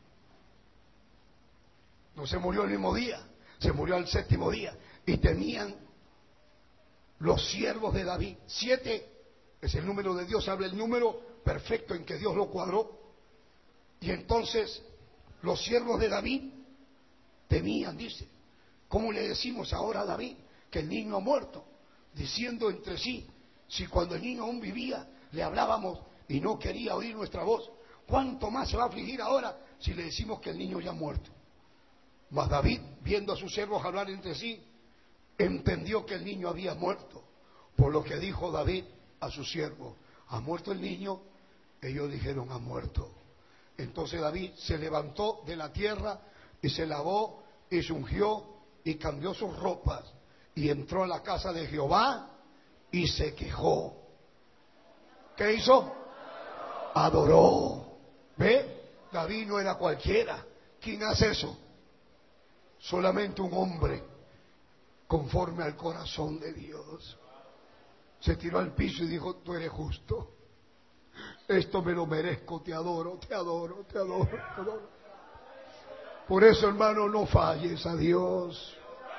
No se murió el mismo día, se murió al séptimo día. Y tenían los siervos de David, siete es el número de Dios, habla el número perfecto en que Dios lo cuadró. Y entonces los siervos de David temían, dice, ¿cómo le decimos ahora a David que el niño ha muerto? Diciendo entre sí, si cuando el niño aún vivía le hablábamos y no quería oír nuestra voz, ¿cuánto más se va a afligir ahora si le decimos que el niño ya ha muerto? Mas David, viendo a sus siervos hablar entre sí, entendió que el niño había muerto, por lo que dijo David a su siervo, ¿ha muerto el niño? Ellos dijeron, ha muerto. Entonces David se levantó de la tierra y se lavó y se ungió y cambió sus ropas y entró a la casa de Jehová y se quejó. ¿Qué hizo? Adoró. ¿Ve? David no era cualquiera. ¿Quién hace eso? Solamente un hombre conforme al corazón de Dios. Se tiró al piso y dijo, tú eres justo, esto me lo merezco, te adoro, te adoro, te adoro, te adoro. Por eso, hermano, no falles a Dios,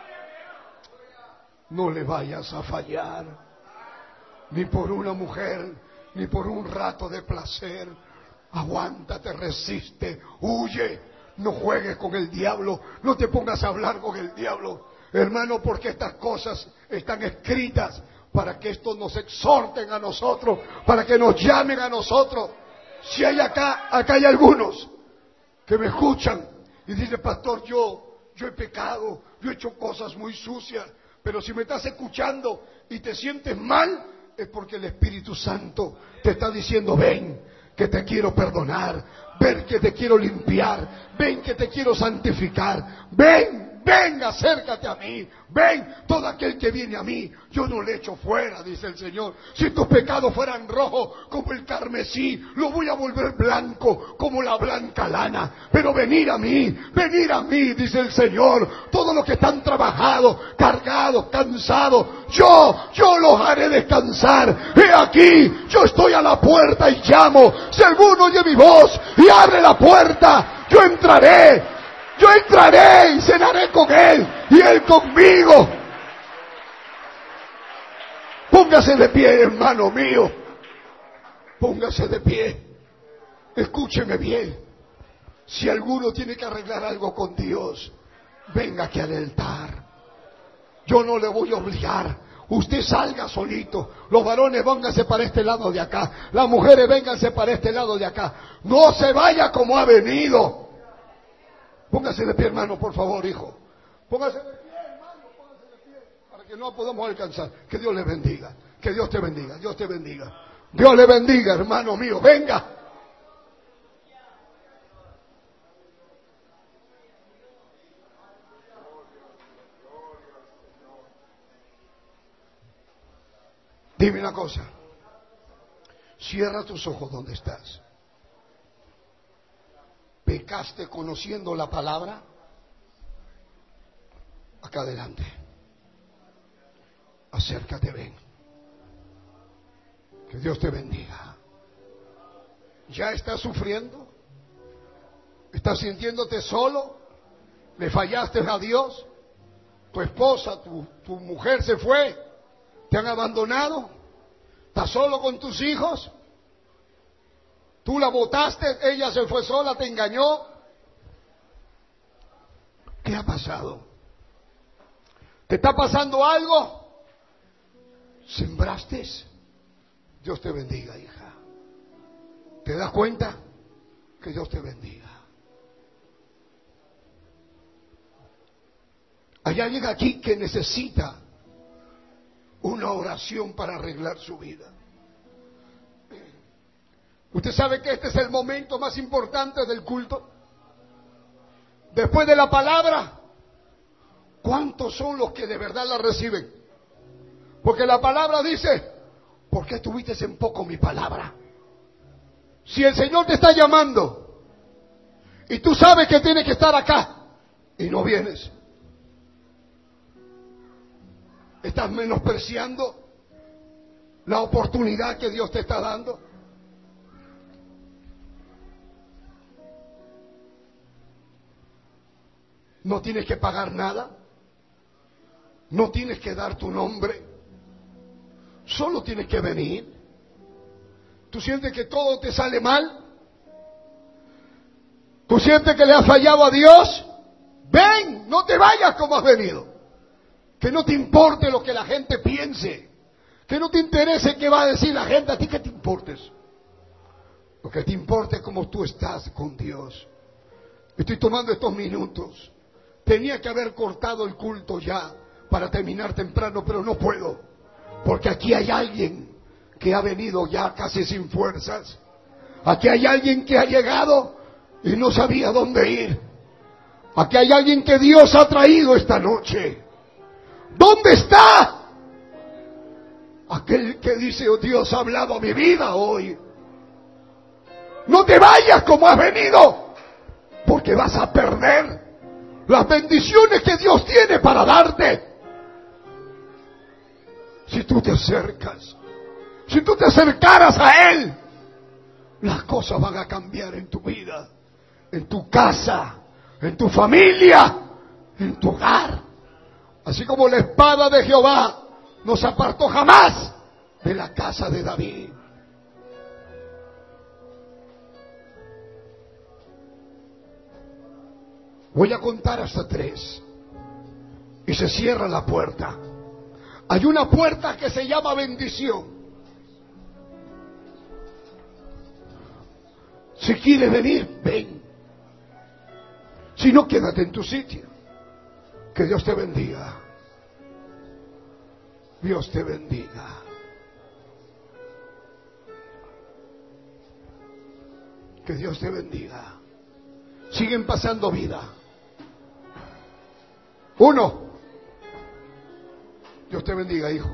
no le vayas a fallar, ni por una mujer, ni por un rato de placer. Aguántate, resiste, huye, no juegues con el diablo, no te pongas a hablar con el diablo, hermano, porque estas cosas están escritas para que estos nos exhorten a nosotros, para que nos llamen a nosotros. Si hay acá, acá hay algunos que me escuchan y dicen, pastor, yo, yo he pecado, yo he hecho cosas muy sucias, pero si me estás escuchando y te sientes mal, es porque el Espíritu Santo te está diciendo: ven, que te quiero perdonar, ven que te quiero limpiar, ven que te quiero santificar, ven, ven, acércate a mí, ven, todo aquel que viene a mí, yo no le echo fuera, dice el Señor. Si tus pecados fueran rojos como el carmesí, lo voy a volver blanco como la blanca lana. Pero venir a mí, venir a mí, dice el Señor, todos los que están trabajados, cargados, cansados, yo, yo los haré descansar. He aquí, yo estoy a la puerta y llamo. Si alguno oye mi voz y abre la puerta, yo entraré, yo entraré y cenaré con él y él conmigo. Póngase de pie, hermano mío. Póngase de pie. Escúcheme bien. Si alguno tiene que arreglar algo con Dios, venga aquí al altar. Yo no le voy a obligar. Usted salga solito. Los varones vénganse para este lado de acá. Las mujeres vénganse para este lado de acá. No se vaya como ha venido. Póngase de pie, hermano, por favor, hijo. Póngase de pie, hermano, póngase de pie. Para que no podamos alcanzar. Que Dios le bendiga. Que Dios te bendiga. Dios te bendiga. Dios le bendiga, hermano mío. Venga. Dime una cosa. Cierra tus ojos donde estás. ¿Pecaste conociendo la palabra? Acá adelante. Acércate, ven. Que Dios te bendiga. ¿Ya estás sufriendo? ¿Estás sintiéndote solo? ¿Le fallaste a Dios? ¿Tu esposa, tu, tu mujer se fue? ¿Te han abandonado? ¿Estás solo con tus hijos? ¿Tú la botaste? ¿Ella se fue sola? ¿Te engañó? ¿Qué ha pasado? ¿Te está pasando algo? ¿Sembraste? Dios te bendiga, hija. ¿Te das cuenta? Que Dios te bendiga. Hay alguien aquí que necesita una oración para arreglar su vida. Usted sabe que este es el momento más importante del culto. Después de la palabra, ¿cuántos son los que de verdad la reciben? Porque la palabra dice: ¿por qué tuviste en poco mi palabra? Si el Señor te está llamando y tú sabes que tienes que estar acá y no vienes, ¿estás menospreciando la oportunidad que Dios te está dando? No tienes que pagar nada. No tienes que dar tu nombre. Solo tienes que venir. ¿Tú sientes que todo te sale mal? ¿Tú sientes que le has fallado a Dios? Ven, no te vayas como has venido. Que no te importe lo que la gente piense. Que no te interese qué va a decir la gente. A ti que te importes. Lo que te importa es cómo tú estás con Dios. Estoy tomando estos minutos. Tenía que haber cortado el culto ya para terminar temprano, pero no puedo. Porque aquí hay alguien que ha venido ya casi sin fuerzas. Aquí hay alguien que ha llegado y no sabía dónde ir. Aquí hay alguien que Dios ha traído esta noche. ¿Dónde está aquel que dice: oh, Dios ha hablado a mi vida hoy? No te vayas como has venido, porque vas a perder las bendiciones que Dios tiene para darte. Si tú te acercas, si tú te acercaras a Él, las cosas van a cambiar en tu vida, en tu casa, en tu familia, en tu hogar. Así como la espada de Jehová no se apartó jamás de la casa de David. Voy a contar hasta tres y se cierra la puerta. Hay una puerta que se llama bendición. Si quieres venir, ven. Si no, quédate en tu sitio. Que Dios te bendiga. Dios te bendiga. Que Dios te bendiga. Siguen pasando vida. Uno. Dios te bendiga, hijo.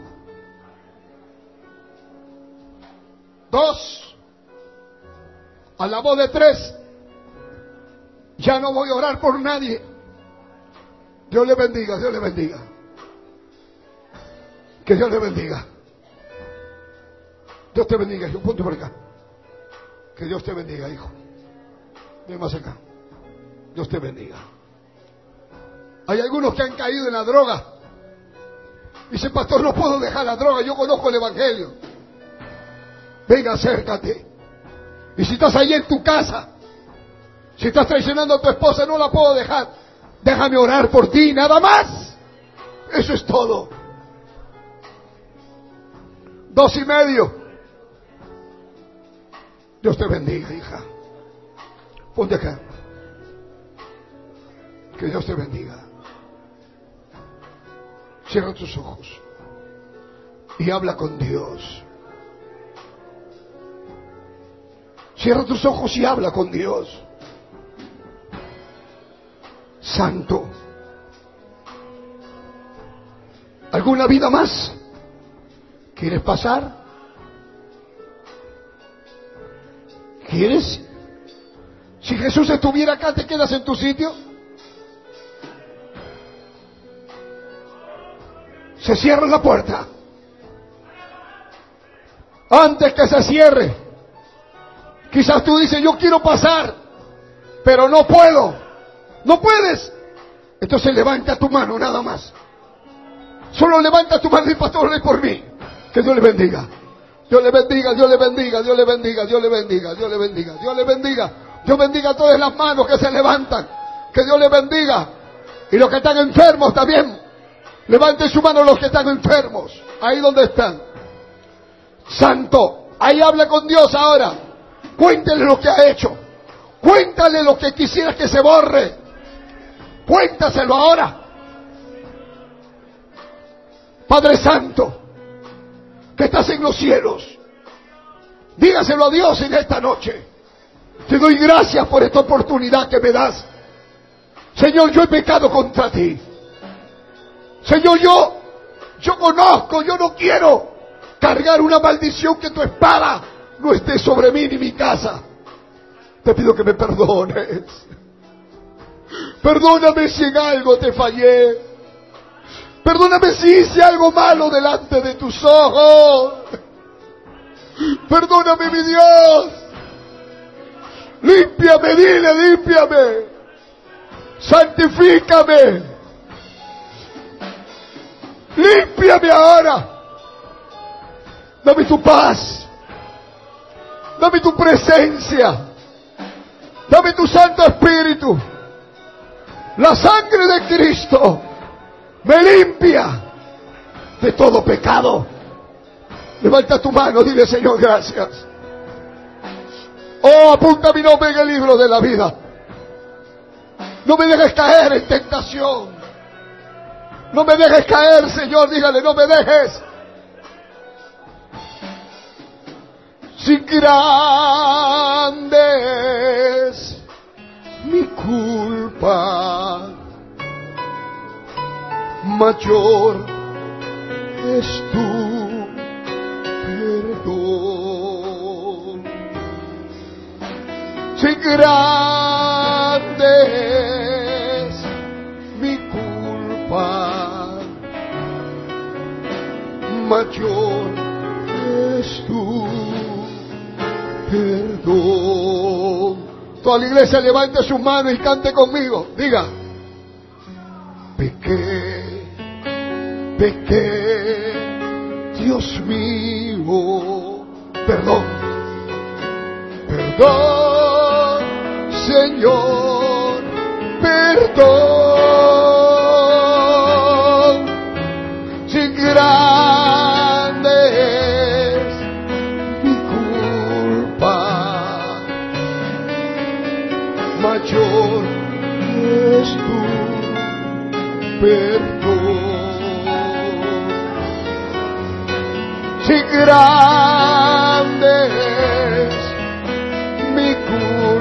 Dos. A la voz de tres. Ya no voy a orar por nadie. Dios le bendiga, Dios le bendiga. Que Dios le bendiga. Dios te bendiga, hijo. Ponte por acá. Que Dios te bendiga, hijo. Ven más acá. Dios te bendiga. Hay algunos que han caído en la droga. Dice, pastor, no puedo dejar la droga. Yo conozco el evangelio. Venga, acércate. Y si estás ahí en tu casa, si estás traicionando a tu esposa, no la puedo dejar. Déjame orar por ti, nada más. Eso es todo. Dos y medio. Dios te bendiga, hija. Ponte acá. Que Dios te bendiga. Cierra tus ojos y habla con Dios. Cierra tus ojos y habla con Dios. Santo. ¿Alguna vida más quieres pasar? ¿Quieres? Si Jesús estuviera acá, ¿te quedas en tu sitio? Se cierra la puerta. Antes que se cierre, quizás tú dices, yo quiero pasar, pero no puedo. No puedes. Entonces levanta tu mano, nada más. Solo levanta tu mano y pastor, ore por mí. Que Dios le bendiga. Dios le bendiga, Dios le bendiga, Dios le bendiga, Dios le bendiga, Dios le bendiga, Dios le bendiga. Dios bendiga a todas las manos que se levantan. Que Dios le bendiga. Y los que están enfermos también. Levanten su mano los que están enfermos. Ahí donde están. Santo. Ahí habla con Dios ahora. Cuéntale lo que ha hecho. Cuéntale lo que quisieras que se borre. Cuéntaselo ahora. Padre Santo, que estás en los cielos, dígaselo a Dios en esta noche. Te doy gracias por esta oportunidad que me das. Señor, yo he pecado contra ti. Señor, yo, yo conozco, yo no quiero cargar una maldición, que tu espada no esté sobre mí ni mi casa. Te pido que me perdones. Perdóname si en algo te fallé. Perdóname si hice algo malo delante de tus ojos. Perdóname, mi Dios. Límpiame, dile, límpiame. Santifícame. Límpiame ahora. Dame tu paz. Dame tu presencia. Dame tu Santo Espíritu. La sangre de Cristo me limpia de todo pecado. Levanta tu mano, dile, Señor, gracias. Oh, apunta mi nombre en el libro de la vida. No me dejes caer en tentación. No me dejes caer, Señor, dígale, no me dejes. Si grande es mi culpa, mayor es tu perdón. Si grande es mi culpa, mayor es tu perdón. Toda la iglesia levante sus manos y cante conmigo. Diga: pequé, pequé, Dios mío, perdón, perdón, Señor, perdón. Si grande es mi culpa, mayor es tu perdón. Si grande es mi culpa,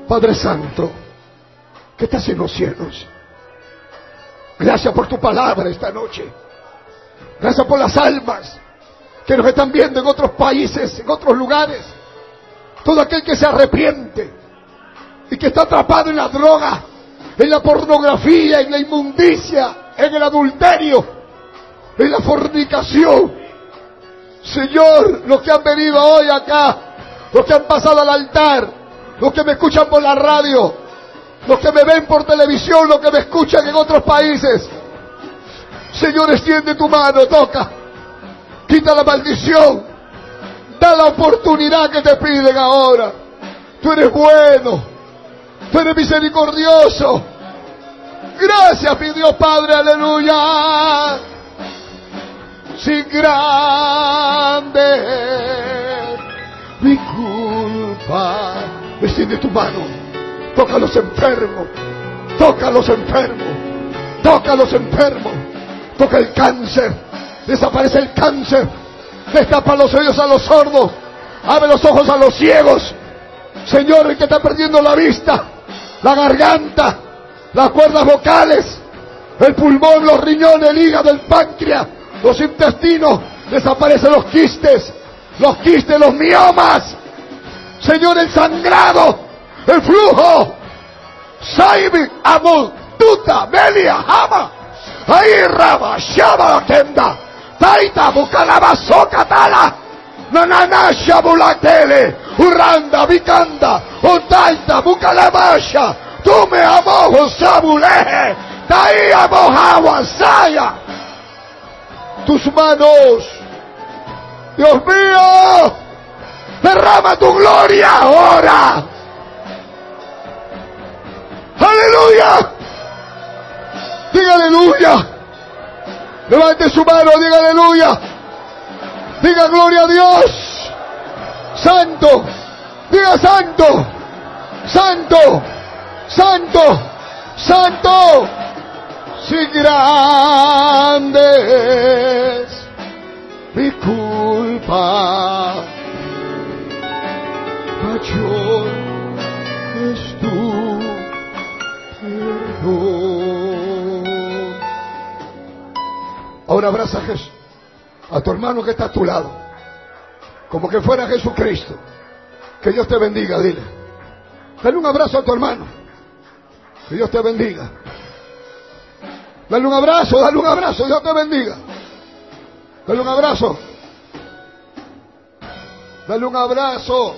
Padre Santo, que estás en los cielos, gracias por tu palabra esta noche. Gracias por las almas que nos están viendo en otros países, en otros lugares. Todo aquel que se arrepiente y que está atrapado en la droga, en la pornografía, en la inmundicia, en el adulterio, en la fornicación. Señor, los que han venido hoy acá, los que han pasado al altar, los que me escuchan por la radio, los que me ven por televisión, los que me escuchan en otros países. Señor, extiende tu mano, toca, quita la maldición, da la oportunidad que te piden ahora. Tú eres bueno, tú eres misericordioso. Gracias, mi Dios Padre, aleluya. Si grande es mi culpa. Extiende tu mano, toca a los enfermos, toca a los enfermos, toca a los enfermos, toca el cáncer, desaparece el cáncer, destapa los oídos a los sordos, abre los ojos a los ciegos. Señor, el que está perdiendo la vista, la garganta, las cuerdas vocales, el pulmón, los riñones, el hígado, el páncreas, los intestinos, desaparecen los quistes, los quistes, los miomas. Señor, el sangrado, el flujo, Saibi, Amul, Tuta, Melia, Hama, Ahí Raba, Shaba, Kenda, Taita, Bukalaba, Sokatala, Nanana, Shabulatele, Uranda, Vikanda, Otaita, Bukalabasha, Tume, Amojo, Sabuleje, Tai, Amojawa, Saya. Tus manos, Dios mío, derrama tu gloria ahora. Aleluya. Diga aleluya. Levante su mano, diga aleluya. Diga gloria a Dios. Santo. Diga santo. Santo. Santo. Santo. Si grande es mi culpa, mayor es tu perdón. Ahora abraza a Jesús, a tu hermano que está a tu lado, como que fuera Jesucristo. Que Dios te bendiga, dile. Dale un abrazo a tu hermano. Que Dios te bendiga. Dale un abrazo, dale un abrazo, Dios te bendiga. Dale un abrazo. Dale un abrazo.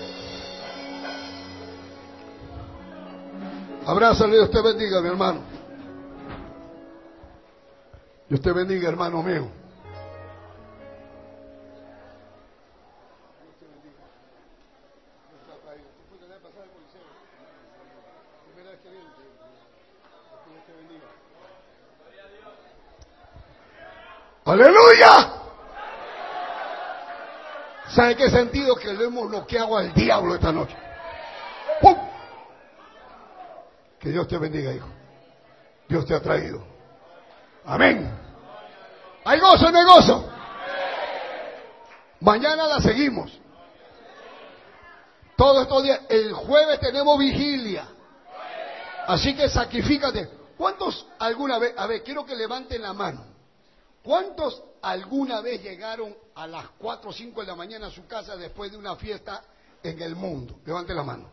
Abrázale, Dios te bendiga, mi hermano. Dios te bendiga, hermano mío. ¡Aleluya! ¿Sabe qué sentido? Que le hemos noqueado al diablo esta noche. ¡Pum! Que Dios te bendiga, hijo. Dios te ha traído. Amén. ¿Hay gozo, no hay gozo? Mañana la seguimos. Todos estos días. El jueves tenemos vigilia. Así que sacrifícate. ¿Cuántos alguna vez? A ver, quiero que levanten la mano. ¿Cuántos alguna vez llegaron a las cuatro o cinco de la mañana a su casa después de una fiesta en el mundo? Levante la mano.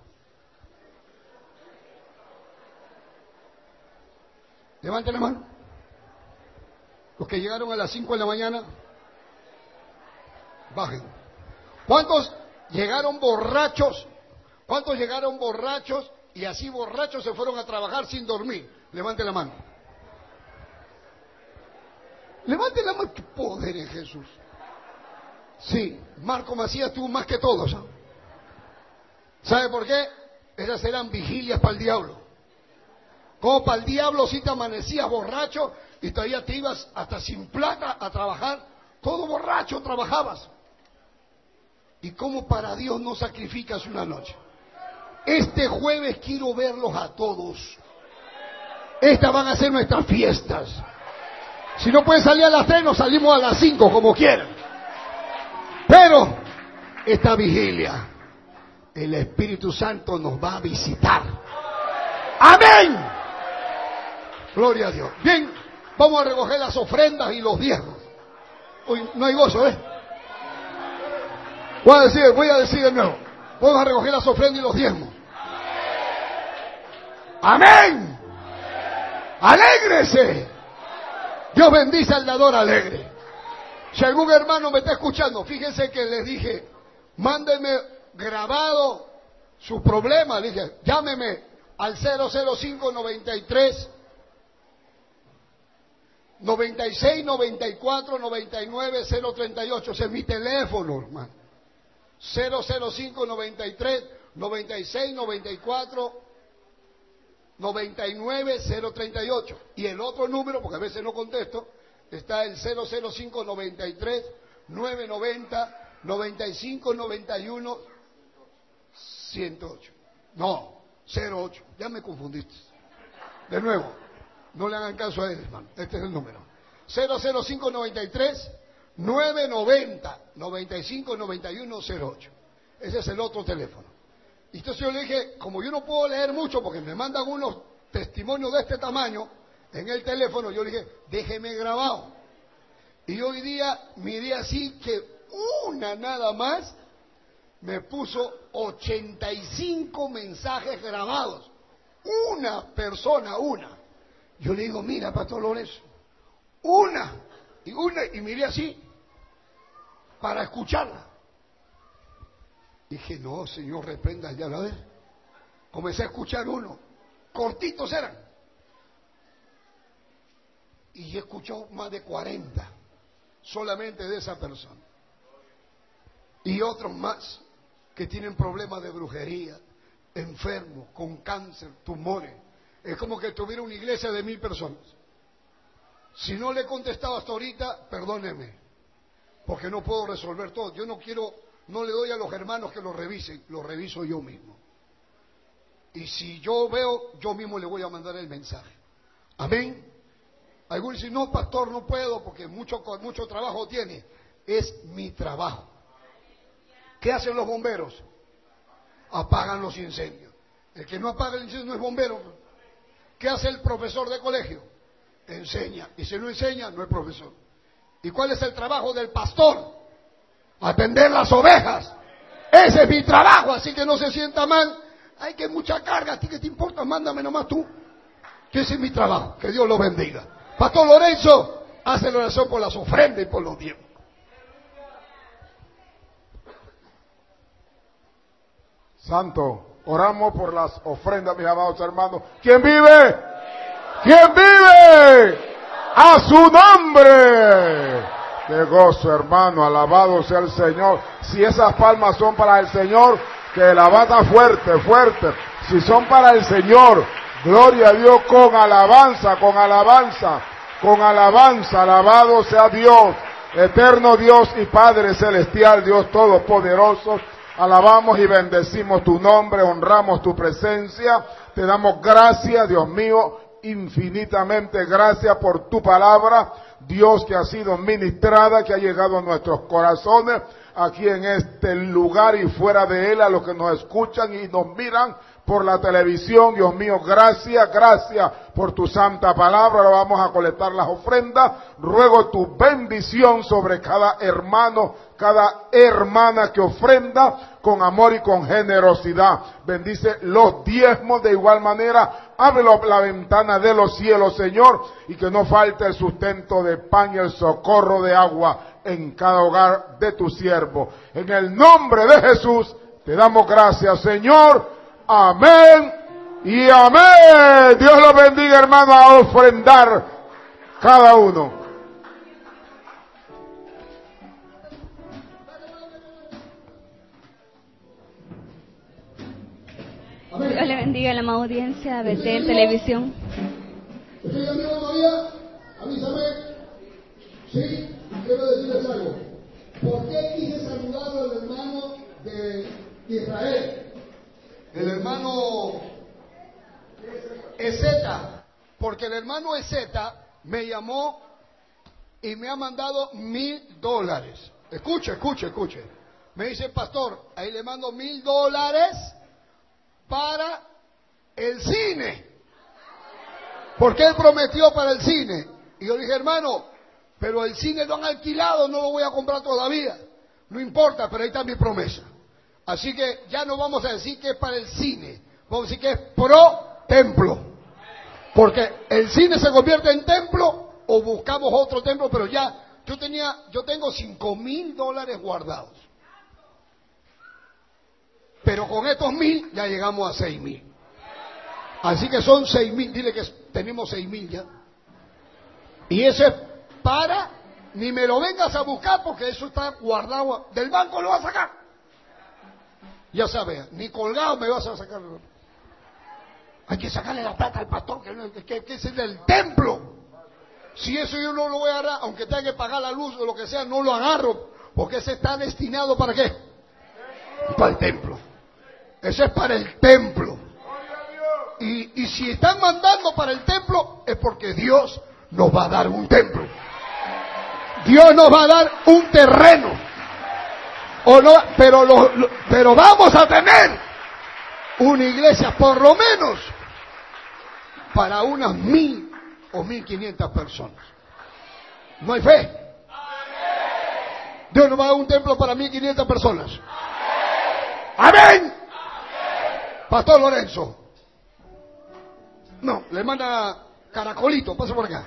Levante la mano. Los que llegaron a las cinco de la mañana, bajen. ¿Cuántos llegaron borrachos? ¿Cuántos llegaron borrachos y así borrachos se fueron a trabajar sin dormir? Levante la mano. Levante la mano. ¡Qué poder en Jesús! Sí, Marco Macías tuvo más que todos. ¿Sabe? ¿Sabe por qué? Esas eran vigilias para el diablo. Como para el diablo, si te amanecías borracho y todavía te ibas hasta sin plata a trabajar, todo borracho trabajabas. Y como para Dios no sacrificas una noche. Este jueves quiero verlos a todos. Estas van a ser nuestras fiestas. Si no pueden salir a las tres, nos salimos a las cinco, como quieran. Pero esta vigilia, el Espíritu Santo nos va a visitar. Amén. Gloria a Dios. Bien, vamos a recoger las ofrendas y los diezmos. Uy, no hay gozo, ¿eh? Voy a decir, voy a decir de nuevo. Vamos a recoger las ofrendas y los diezmos. Amén. Alégrese. Dios bendice al dador alegre. Si algún hermano me está escuchando, fíjense que les dije, mándenme grabado su problema. Le dije, llámeme al cero cero cinco noventa y tres noventa y seis noventa y cuatro noventa y nueve cero treinta y ocho. Ese es mi teléfono, hermano. cero cero cinco noventa y tres noventa y seis noventa y cuatro noventa y nueve cero treinta y ocho. Y el otro número, porque a veces no contesto, está el cero cero cinco noventa y tres novecientos noventa noventa y cinco noventa y uno ciento ocho. No, cero ocho. Ya me confundiste. De nuevo, no le hagan caso a él, hermano. Este es el número. cero cero cinco noventa y tres novecientos noventa noventa y cinco noventa y uno cero ocho. Ese es el otro teléfono. Y entonces yo le dije, como yo no puedo leer mucho porque me mandan unos testimonios de este tamaño en el teléfono, yo le dije, déjeme grabado. Y hoy día miré así que una nada más me puso ochenta y cinco mensajes grabados. Una persona, una. Yo le digo, mira, Pastor Lorenzo, una, y una, y miré así, para escucharla. Dije, no, Señor, reprenda ya, a ver. Comencé a escuchar uno, cortitos eran. Y he escuchado más de cuarenta, solamente de esa persona. Y otros más que tienen problemas de brujería, enfermos, con cáncer, tumores. Es como que tuviera una iglesia de mil personas. Si no le he contestado hasta ahorita, perdóneme, porque no puedo resolver todo. Yo no quiero, no le doy a los hermanos que lo revisen, lo reviso yo mismo. Y si yo veo, yo mismo le voy a mandar el mensaje. Amén. Algunos dicen, no, pastor, no puedo porque mucho, mucho trabajo tiene. Es mi trabajo. ¿Qué hacen los bomberos? Apagan los incendios. El que no apaga el incendio no es bombero. ¿Qué hace el profesor de colegio? Enseña. Y si no enseña, no es profesor. ¿Y cuál es el trabajo del pastor? Atender las ovejas. Ese es mi trabajo, así que no se sienta mal. Hay que mucha carga, ¿a ti qué te importa? Mándame nomás tú. Que ese es mi trabajo. Que Dios lo bendiga. Pastor Lorenzo, hace la oración por las ofrendas y por los diezmos. Santo, oramos por las ofrendas, mis amados hermanos. ¿Quién vive? ¿Quién vive? A su nombre. De gozo, hermano, alabado sea el Señor. Si esas palmas son para el Señor, que la bata fuerte, fuerte. Si son para el Señor, gloria a Dios, con alabanza, con alabanza, con alabanza, alabado sea Dios, eterno Dios y Padre celestial, Dios todopoderoso. Alabamos y bendecimos tu nombre, honramos tu presencia, te damos gracias, Dios mío, infinitamente gracias por tu palabra, Dios, que ha sido ministrada, que ha llegado a nuestros corazones, aquí en este lugar y fuera de él, a los que nos escuchan y nos miran por la televisión. Dios mío, gracias, gracias por tu santa palabra. Ahora vamos a colectar las ofrendas. Ruego tu bendición sobre cada hermano, cada hermana que ofrenda con amor y con generosidad. Bendice los diezmos de igual manera. Abre la ventana de los cielos, Señor, y que no falte el sustento de pan y el socorro de agua en cada hogar de tu siervo. En el nombre de Jesús te damos gracias, Señor. Amén y amén. Dios los bendiga, hermano, a ofrendar cada uno. Dios le bendiga a la amada audiencia de Betel Televisión. ¿Estoy amigo todavía? Avísame. Sí, quiero decirles algo. ¿Por qué quise saludar al hermano de Israel? El hermano Ezeta, porque el hermano Ezeta me llamó y me ha mandado mil dólares. Escuche, escuche, escuche. Me dice, pastor, ahí le mando mil dólares para el cine. Porque él prometió para el cine. Y yo dije, hermano, pero el cine lo han alquilado, no lo voy a comprar todavía. No importa, pero ahí está mi promesa. Así que ya no vamos a decir que es para el cine, vamos a decir que es pro templo. Porque el cine se convierte en templo o buscamos otro templo, pero ya yo tenía, yo tengo cinco mil dólares guardados. Pero con estos mil ya llegamos a seis mil. Así que son seis mil, dile que tenemos seis mil ya. Y eso es para, ni me lo vengas a buscar porque eso está guardado, del banco lo vas a sacar. Ya sabes, ni colgado me vas a sacar. Hay que sacarle la plata al pastor, que, que, que es el del templo. Si eso yo no lo voy a agarrar, aunque tenga que pagar la luz o lo que sea, no lo agarro, porque ese está destinado ¿para qué? Para el templo. Ese es para el templo. Y, y si están mandando para el templo, es porque Dios nos va a dar un templo. Dios nos va a dar un terreno. O no, pero, lo, lo, pero vamos a tener una iglesia por lo menos para unas mil o mil quinientas personas. ¿No hay fe? Dios nos va a dar un templo para mil quinientas personas. ¡Amén! Pastor Lorenzo. No, le manda Caracolito, pasa por acá.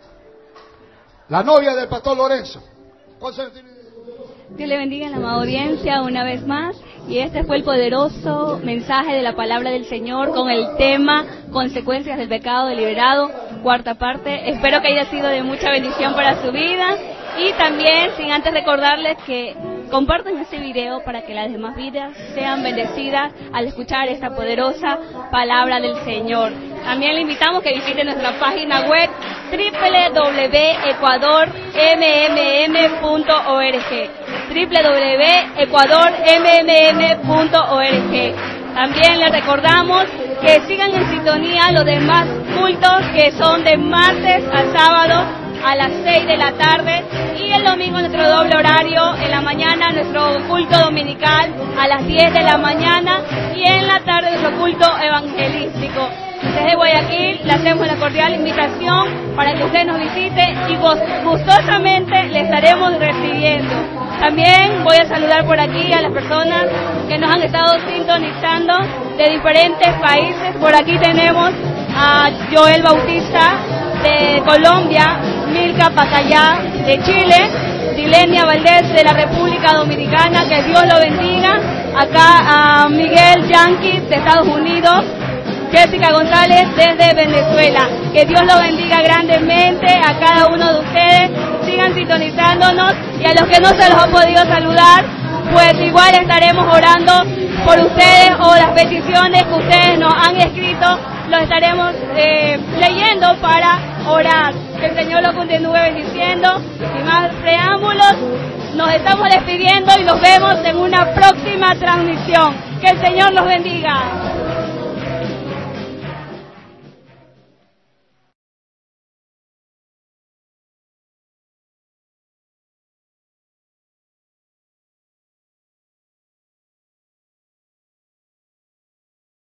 La novia del pastor Lorenzo. ¿Cuántos años tiene? Dios le bendiga en la amada audiencia una vez más. Y este fue el poderoso mensaje de la palabra del Señor con el tema Consecuencias del pecado deliberado, cuarta parte. Espero que haya sido de mucha bendición para su vida. Y también, sin antes recordarles que compartan este video para que las demás vidas sean bendecidas al escuchar esta poderosa palabra del Señor. También le invitamos que visite nuestra página web doble u doble u doble u punto ecuador m m m punto org doble u doble u doble u punto ecuador m m m punto org. También les recordamos que sigan en sintonía los demás cultos que son de martes a sábado a las seis de la tarde y el domingo nuestro doble horario, en la mañana nuestro culto dominical a las diez de la mañana y en la tarde nuestro culto evangelístico. Desde Guayaquil le hacemos la cordial invitación para que usted nos visite y gustosamente le estaremos recibiendo. También voy a saludar por aquí a las personas que nos han estado sintonizando de diferentes países. Por aquí tenemos a Joel Bautista de Colombia, Milka Pacayá de Chile, Dilenia Valdés de la República Dominicana, que Dios lo bendiga. Acá a Miguel Yankee de Estados Unidos, Jessica González desde Venezuela. Que Dios lo bendiga grandemente a cada uno de ustedes. Sigan sintonizándonos y a los que no se los ha podido saludar, pues igual estaremos orando por ustedes o las peticiones que ustedes nos han escrito, lo estaremos eh, leyendo para orar. Que el Señor lo continúe bendiciendo. Sin más preámbulos, nos estamos despidiendo y nos vemos en una próxima transmisión. Que el Señor los bendiga.